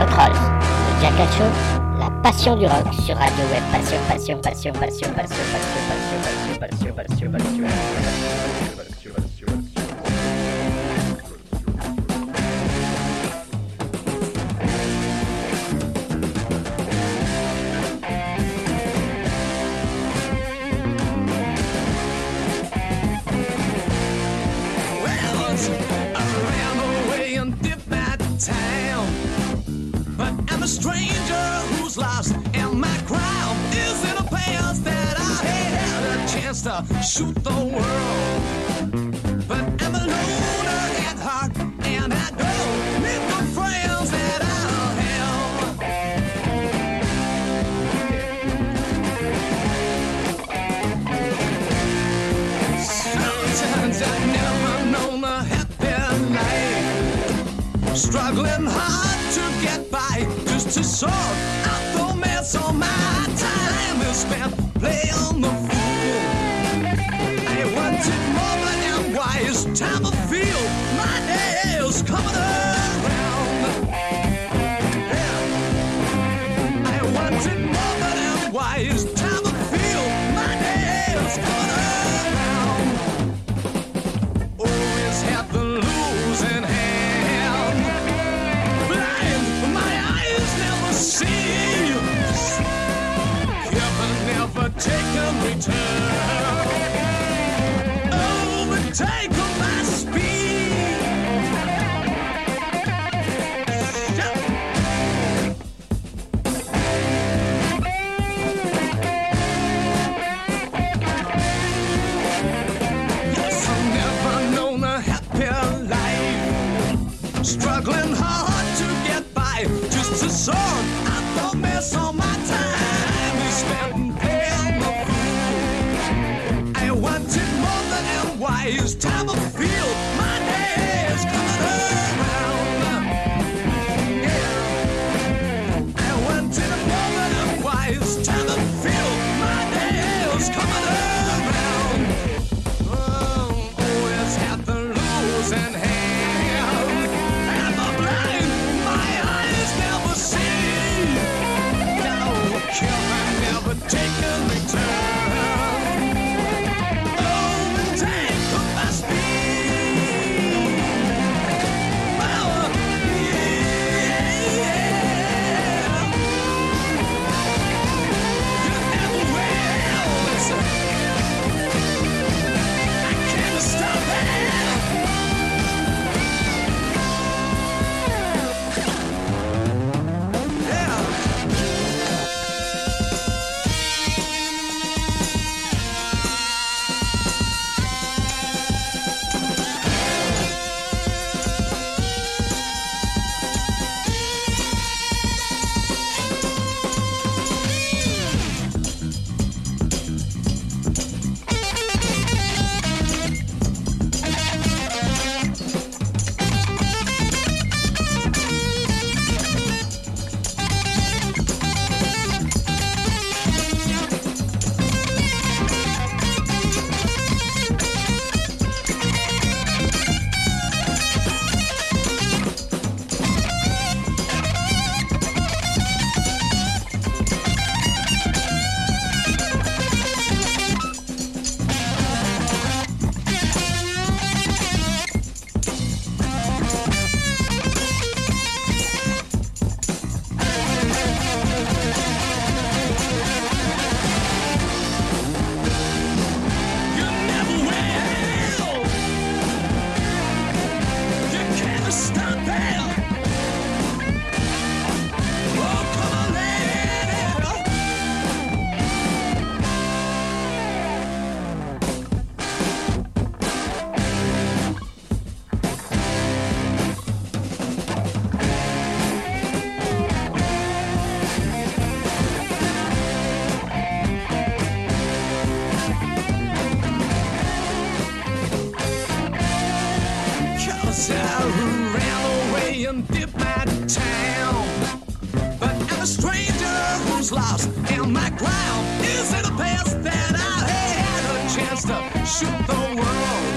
Rock'n'Roll, le Jack Show, la passion du rock sur Radio Web. Passion, passion, passion, passion, passion, passion, passion, passion, passion, passion, passion, passion, passion, passion. Stranger who's lost, and my crowd is in a past that I had a chance to shoot the world. But I'm a loner at heart, and I don't need the friends that I'll have. Sometimes I've never known a happy life, struggling hard to get by, to sort out the mess. All my time is spent playing the fool. I wanted more, but I'm wise. Time to feel my day is coming around. Yeah. I wanted more, but I'm wise. Time to feel my day is coming around. Always have the losing hand. Blind, my eyes never see. Heaven never take a return. Overtake my speed. Yes, I've never known a happier life, struggling hard to get by, just to sort out the mess. All my time is spent playing the fool. I wanted more than I'm wise. Time to feel my day is coming around. Yeah. I wanted more than I'm wise. Time to feel my day is coming around. Oh, always have the losing hand. I'm blind, my eyes never see. No, kill me, never take a return. Overtake my speed. Oh, yeah. You never will. Listen, I can't stop that. I ran away and dipped my town, but I'm a stranger who's lost, and my ground is in a past that I had a chance to shoot the world.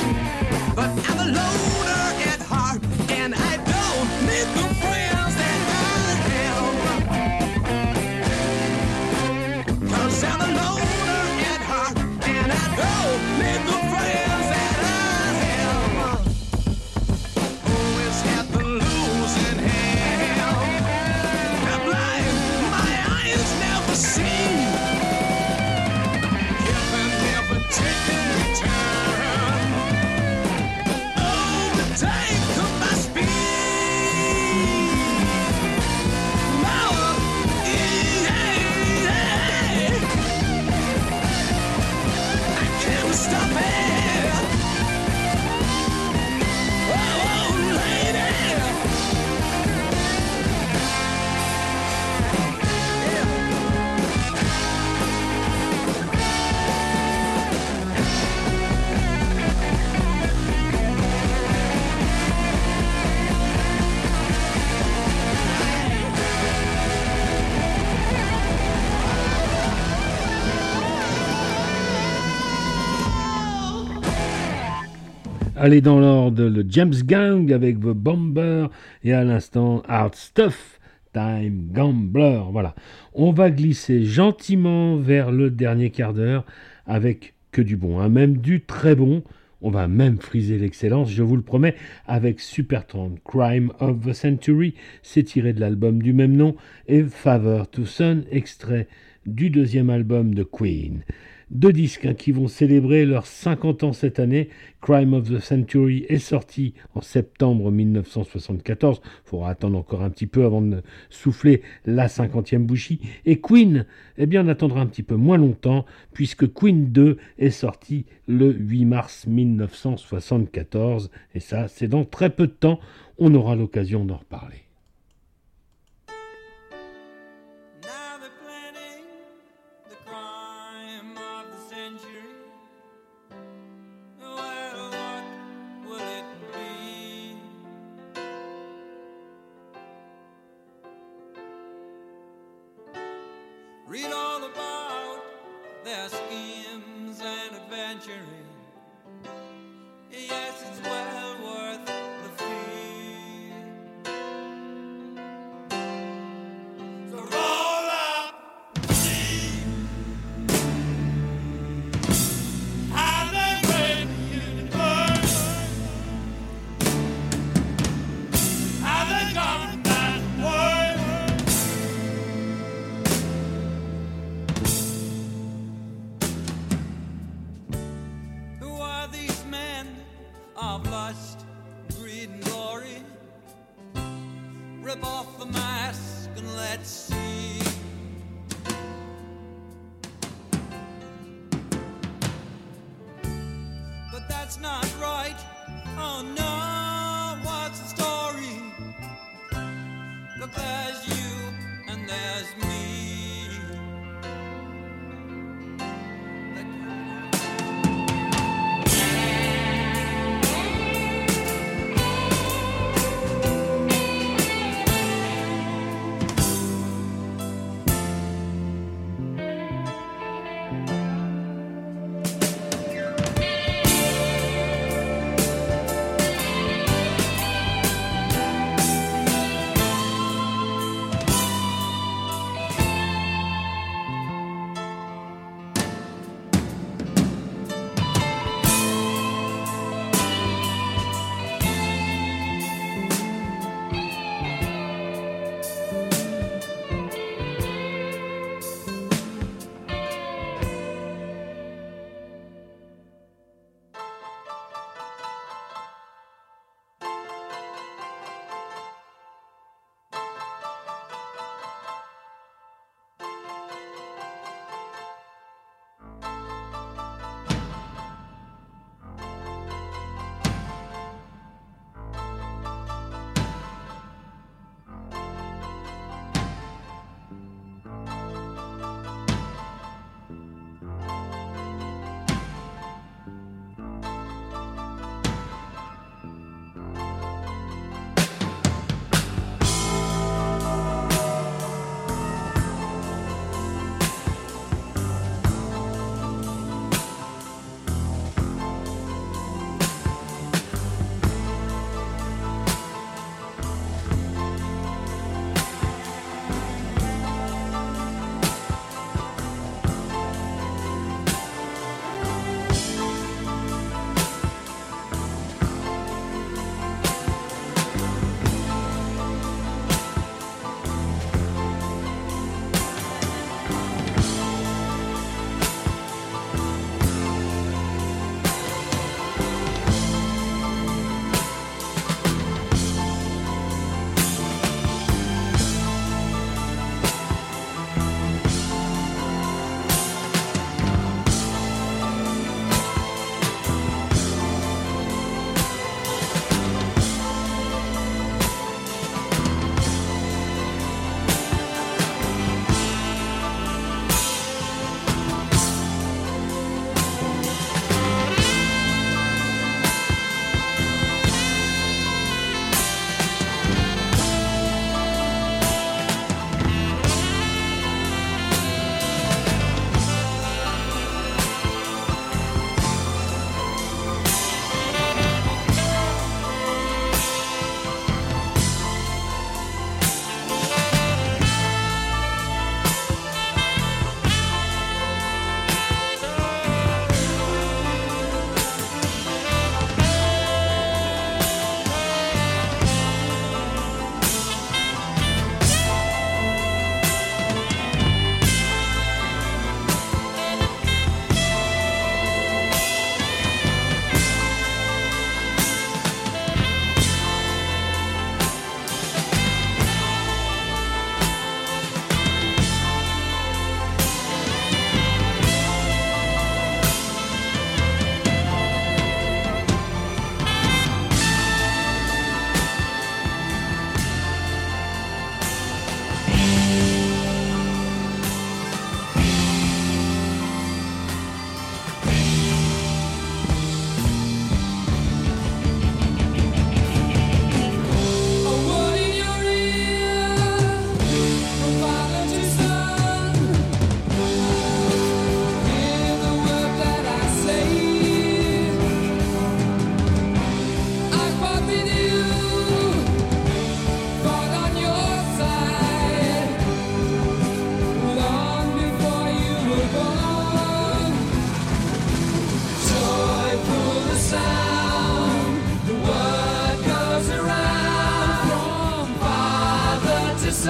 But I'm a loner at heart, and I don't need the friends that I Allez dans l'ordre, le James Gang avec The Bomber et à l'instant Hard Stuff, Time Gambler. Voilà, on va glisser gentiment vers le dernier quart d'heure avec que du bon, hein, même du très bon. On va même friser l'excellence, je vous le promets, avec Supertramp, Crime of the Century, c'est tiré de l'album du même nom, et Father to Son, extrait du deuxième album de Queen. Deux disques hein, qui vont célébrer leurs cinquante ans cette année. Crime of the Century est sorti en septembre mille neuf cent soixante-quatorze. Il faudra attendre encore un petit peu avant de souffler la cinquantième bouchie. Et Queen, eh bien on attendra un petit peu moins longtemps, puisque Queen deux est sorti le huit mars mille neuf cent soixante-quatorze. Et ça, c'est dans très peu de temps. On aura l'occasion d'en reparler. Read all about their schemes and adventuring. Yes, it's well worth the fee. So roll up the steam. How they break you to burn. How they come that word. Of lust, greed and glory. Rip off the mask and let's see. But that's not right. Oh no, what's the story? Look, there's you and there's me.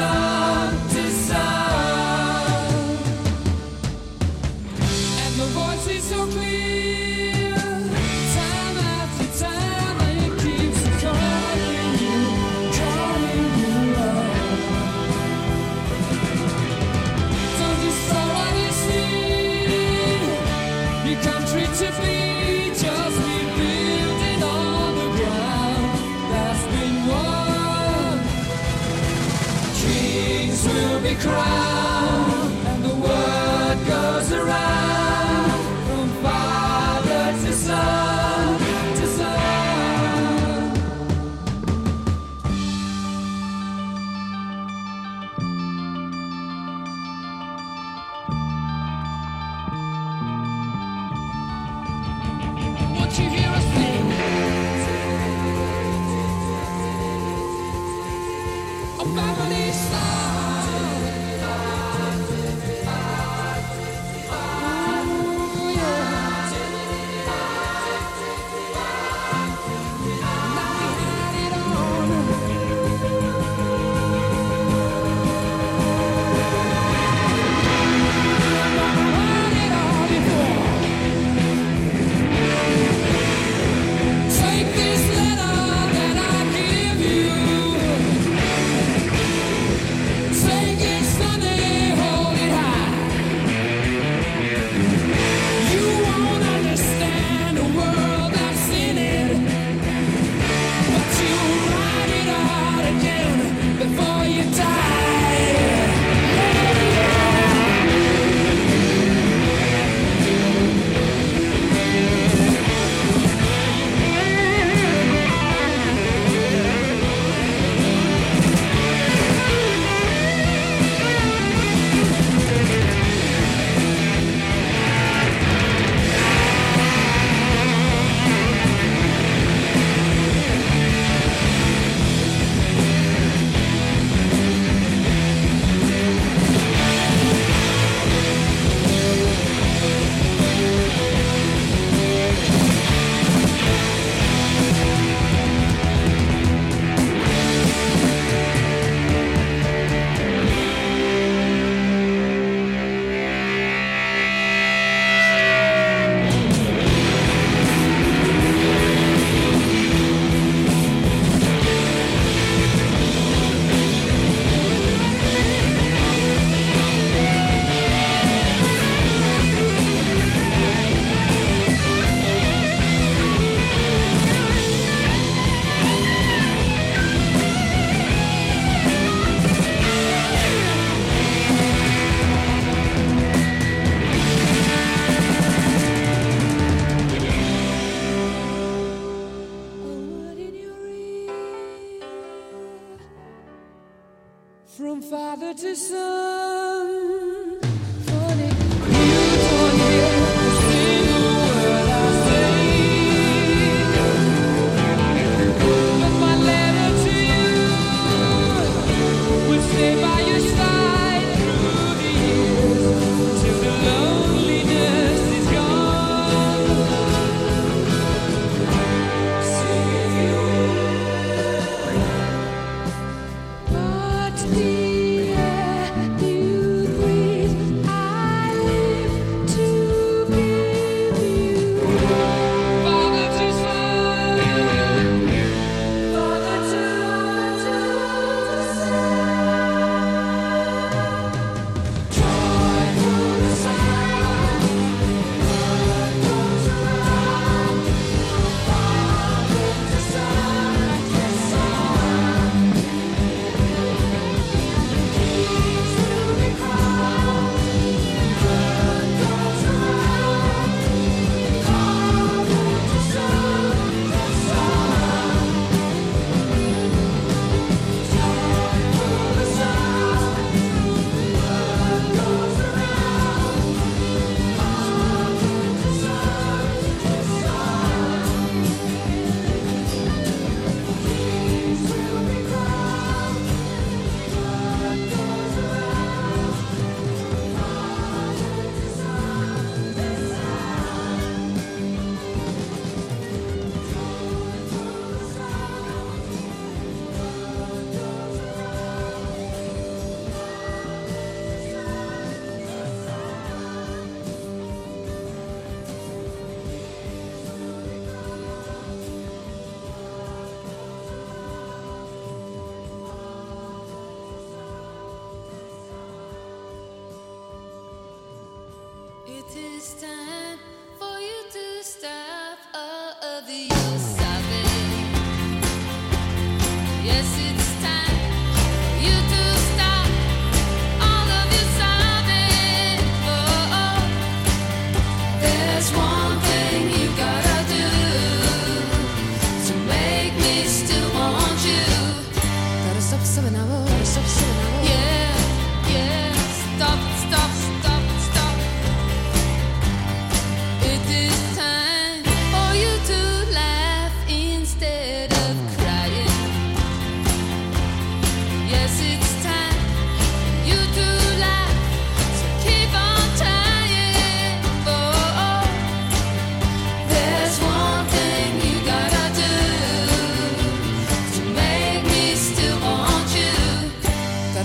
sun to sun. And the voice is so clear, time after time, and it keeps calling you, calling you up. Don't you saw what you see? Your country to be just rebuilding on the ground that's been won. Kings will be crowned, and the word goes around from father to son to son. What you hear us sing a family song. Ooh, yeah. Now we had it on. Had it all before. Take this letter that I give you. Take it Sunday, hold it high. You won't understand a world that's in it, but you'll write it out again before you die. From father to son, funny, you don't hear a single word I say. But my letter to you will stay by your side through the years till the loneliness is gone. See you. But the air you breathe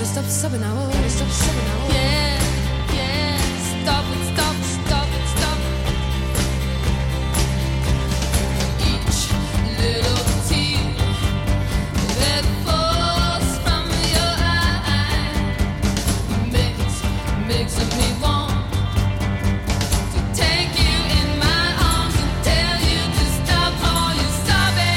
stop, stop it now. Gotta stop, stop it now. Yeah, yeah. Stop it, stop it, stop it, stop it. Each little tear that falls from your eye makes makes me want to take you in my arms and tell you to stop all you stop it.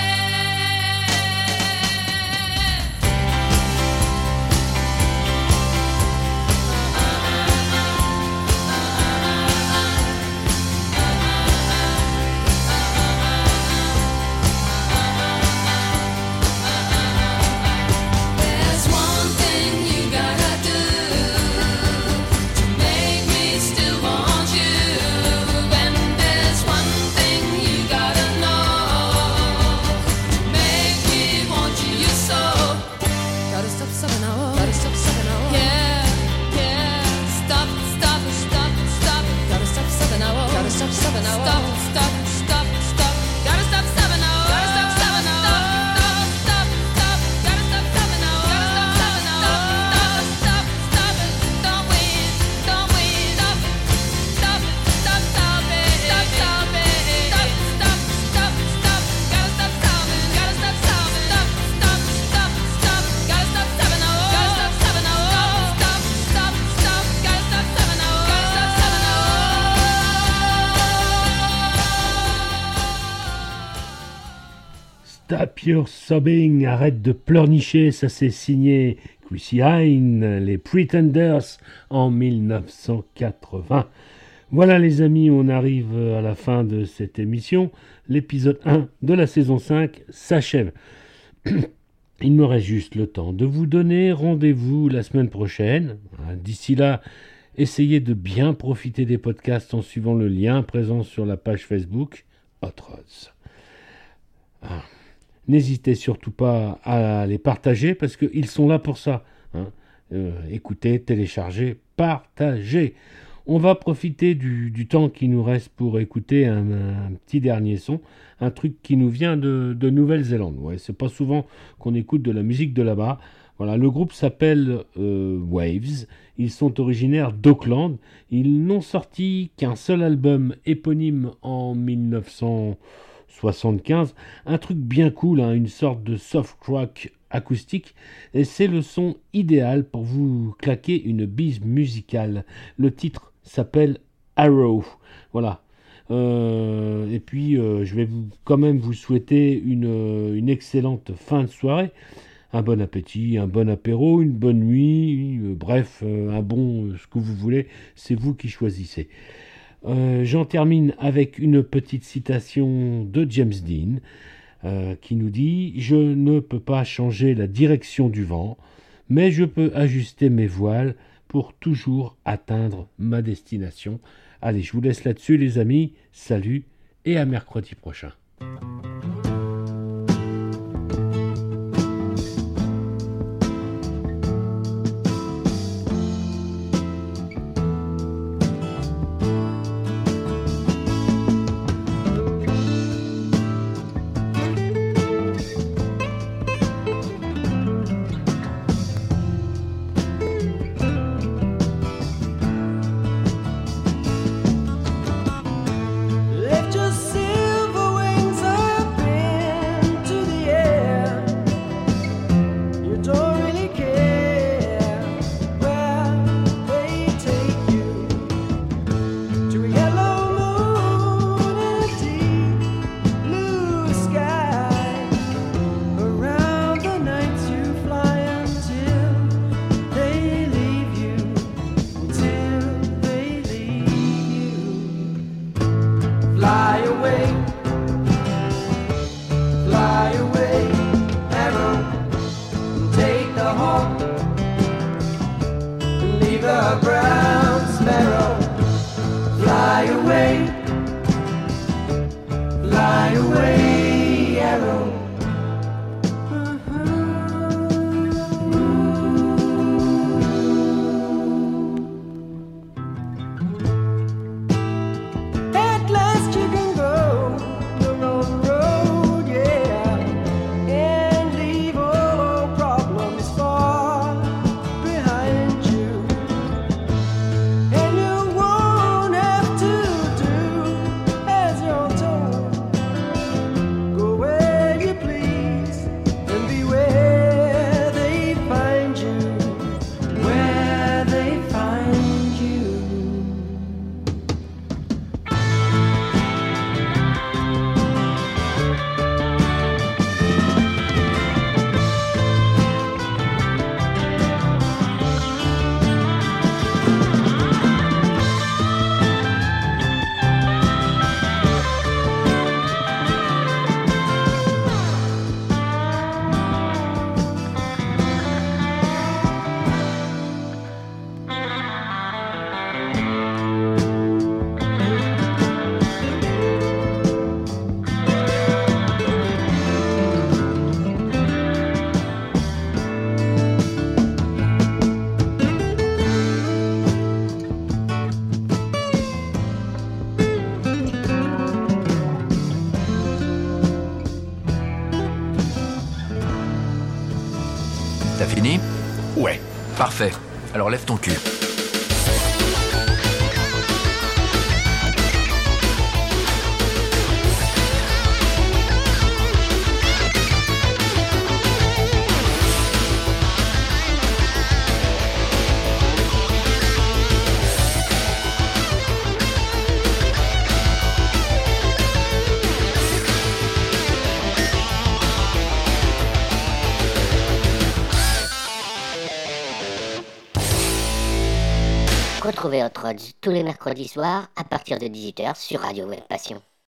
There's one thing you gotta do to make me still want you, and there's one thing you gotta know to make me want you so. Gotta stop, stop it now. Gotta stop, stop it now. Yeah, yeah. Stop, stop, stop, stop. Gotta stop, stop it now. Gotta stop, stop it now. Stop, stop, stop, stop. Gotta stop, stop it now. Gotta stop, stop it now. Stop, stop, stop. Gotta stop, stop it now. Gotta stop, stop it now. Stop, stop, stop it. Don't wait, don't wait. Stop it, stop it, stop, stop it. Stop, stop it. Stop, stop, stop, stop. Gotta stop, stop it. Gotta stop, stop it. Stop, stop, stop, stop. Gotta stop, stop it now. Gotta stop, stop it now. Stop, stop, stop. Gotta stop, stop it now. Gotta stop, stop it now. Stop your sobbing, arrête de pleurnicher, ça c'est signé Chrissy Hine, les Pretenders en mille neuf cent quatre-vingts. Voilà les amis, on arrive à la fin de cette émission. L'épisode un de la saison cinq s'achève. Il me reste juste le temps de vous donner rendez-vous la semaine prochaine. D'ici là, essayez de bien profiter des podcasts en suivant le lien présent sur la page Facebook Hot Rods. Ah. N'hésitez surtout pas à les partager parce qu'ils sont là pour ça. Hein. Euh, écoutez, téléchargez, partagez. On va profiter du, du temps qui nous reste pour écouter un, un petit dernier son, un truc qui nous vient de, de Nouvelle-Zélande. Ouais, c'est pas souvent qu'on écoute de la musique de là-bas. Voilà, le groupe s'appelle euh, Waves. Ils sont originaires d'Auckland. Ils n'ont sorti qu'un seul album éponyme en mille neuf cent soixante-quinze, un truc bien cool, hein, une sorte de soft rock acoustique, et c'est le son idéal pour vous claquer une bise musicale. Le titre s'appelle Arrow. Voilà. Euh, et puis euh, je vais vous, quand même vous souhaiter une, une excellente fin de soirée, un bon appétit, un bon apéro, une bonne nuit, euh, bref, euh, un bon euh, ce que vous voulez, c'est vous qui choisissez. Euh, j'en termine avec une petite citation de James Dean euh, qui nous dit « Je ne peux pas changer la direction du vent, mais je peux ajuster mes voiles pour toujours atteindre ma destination. » Allez, je vous laisse là-dessus les amis, salut et à mercredi prochain. Lift your silver wings up into the air. You don't really care where they take you. To a yellow moon and a deep blue sky. Around the nights you fly until they leave you. Until they leave you. Fly away, fly away, arrow, and take the hawk, and leave the brown sparrow. Fly away, fly away, arrow. At last you can go your own road, yeah, and leave all our problems far, Parfait. Alors lève ton cul. Retrouvez Hot Rods tous les mercredis soirs à partir de dix-huit heures sur Radio Web Passion.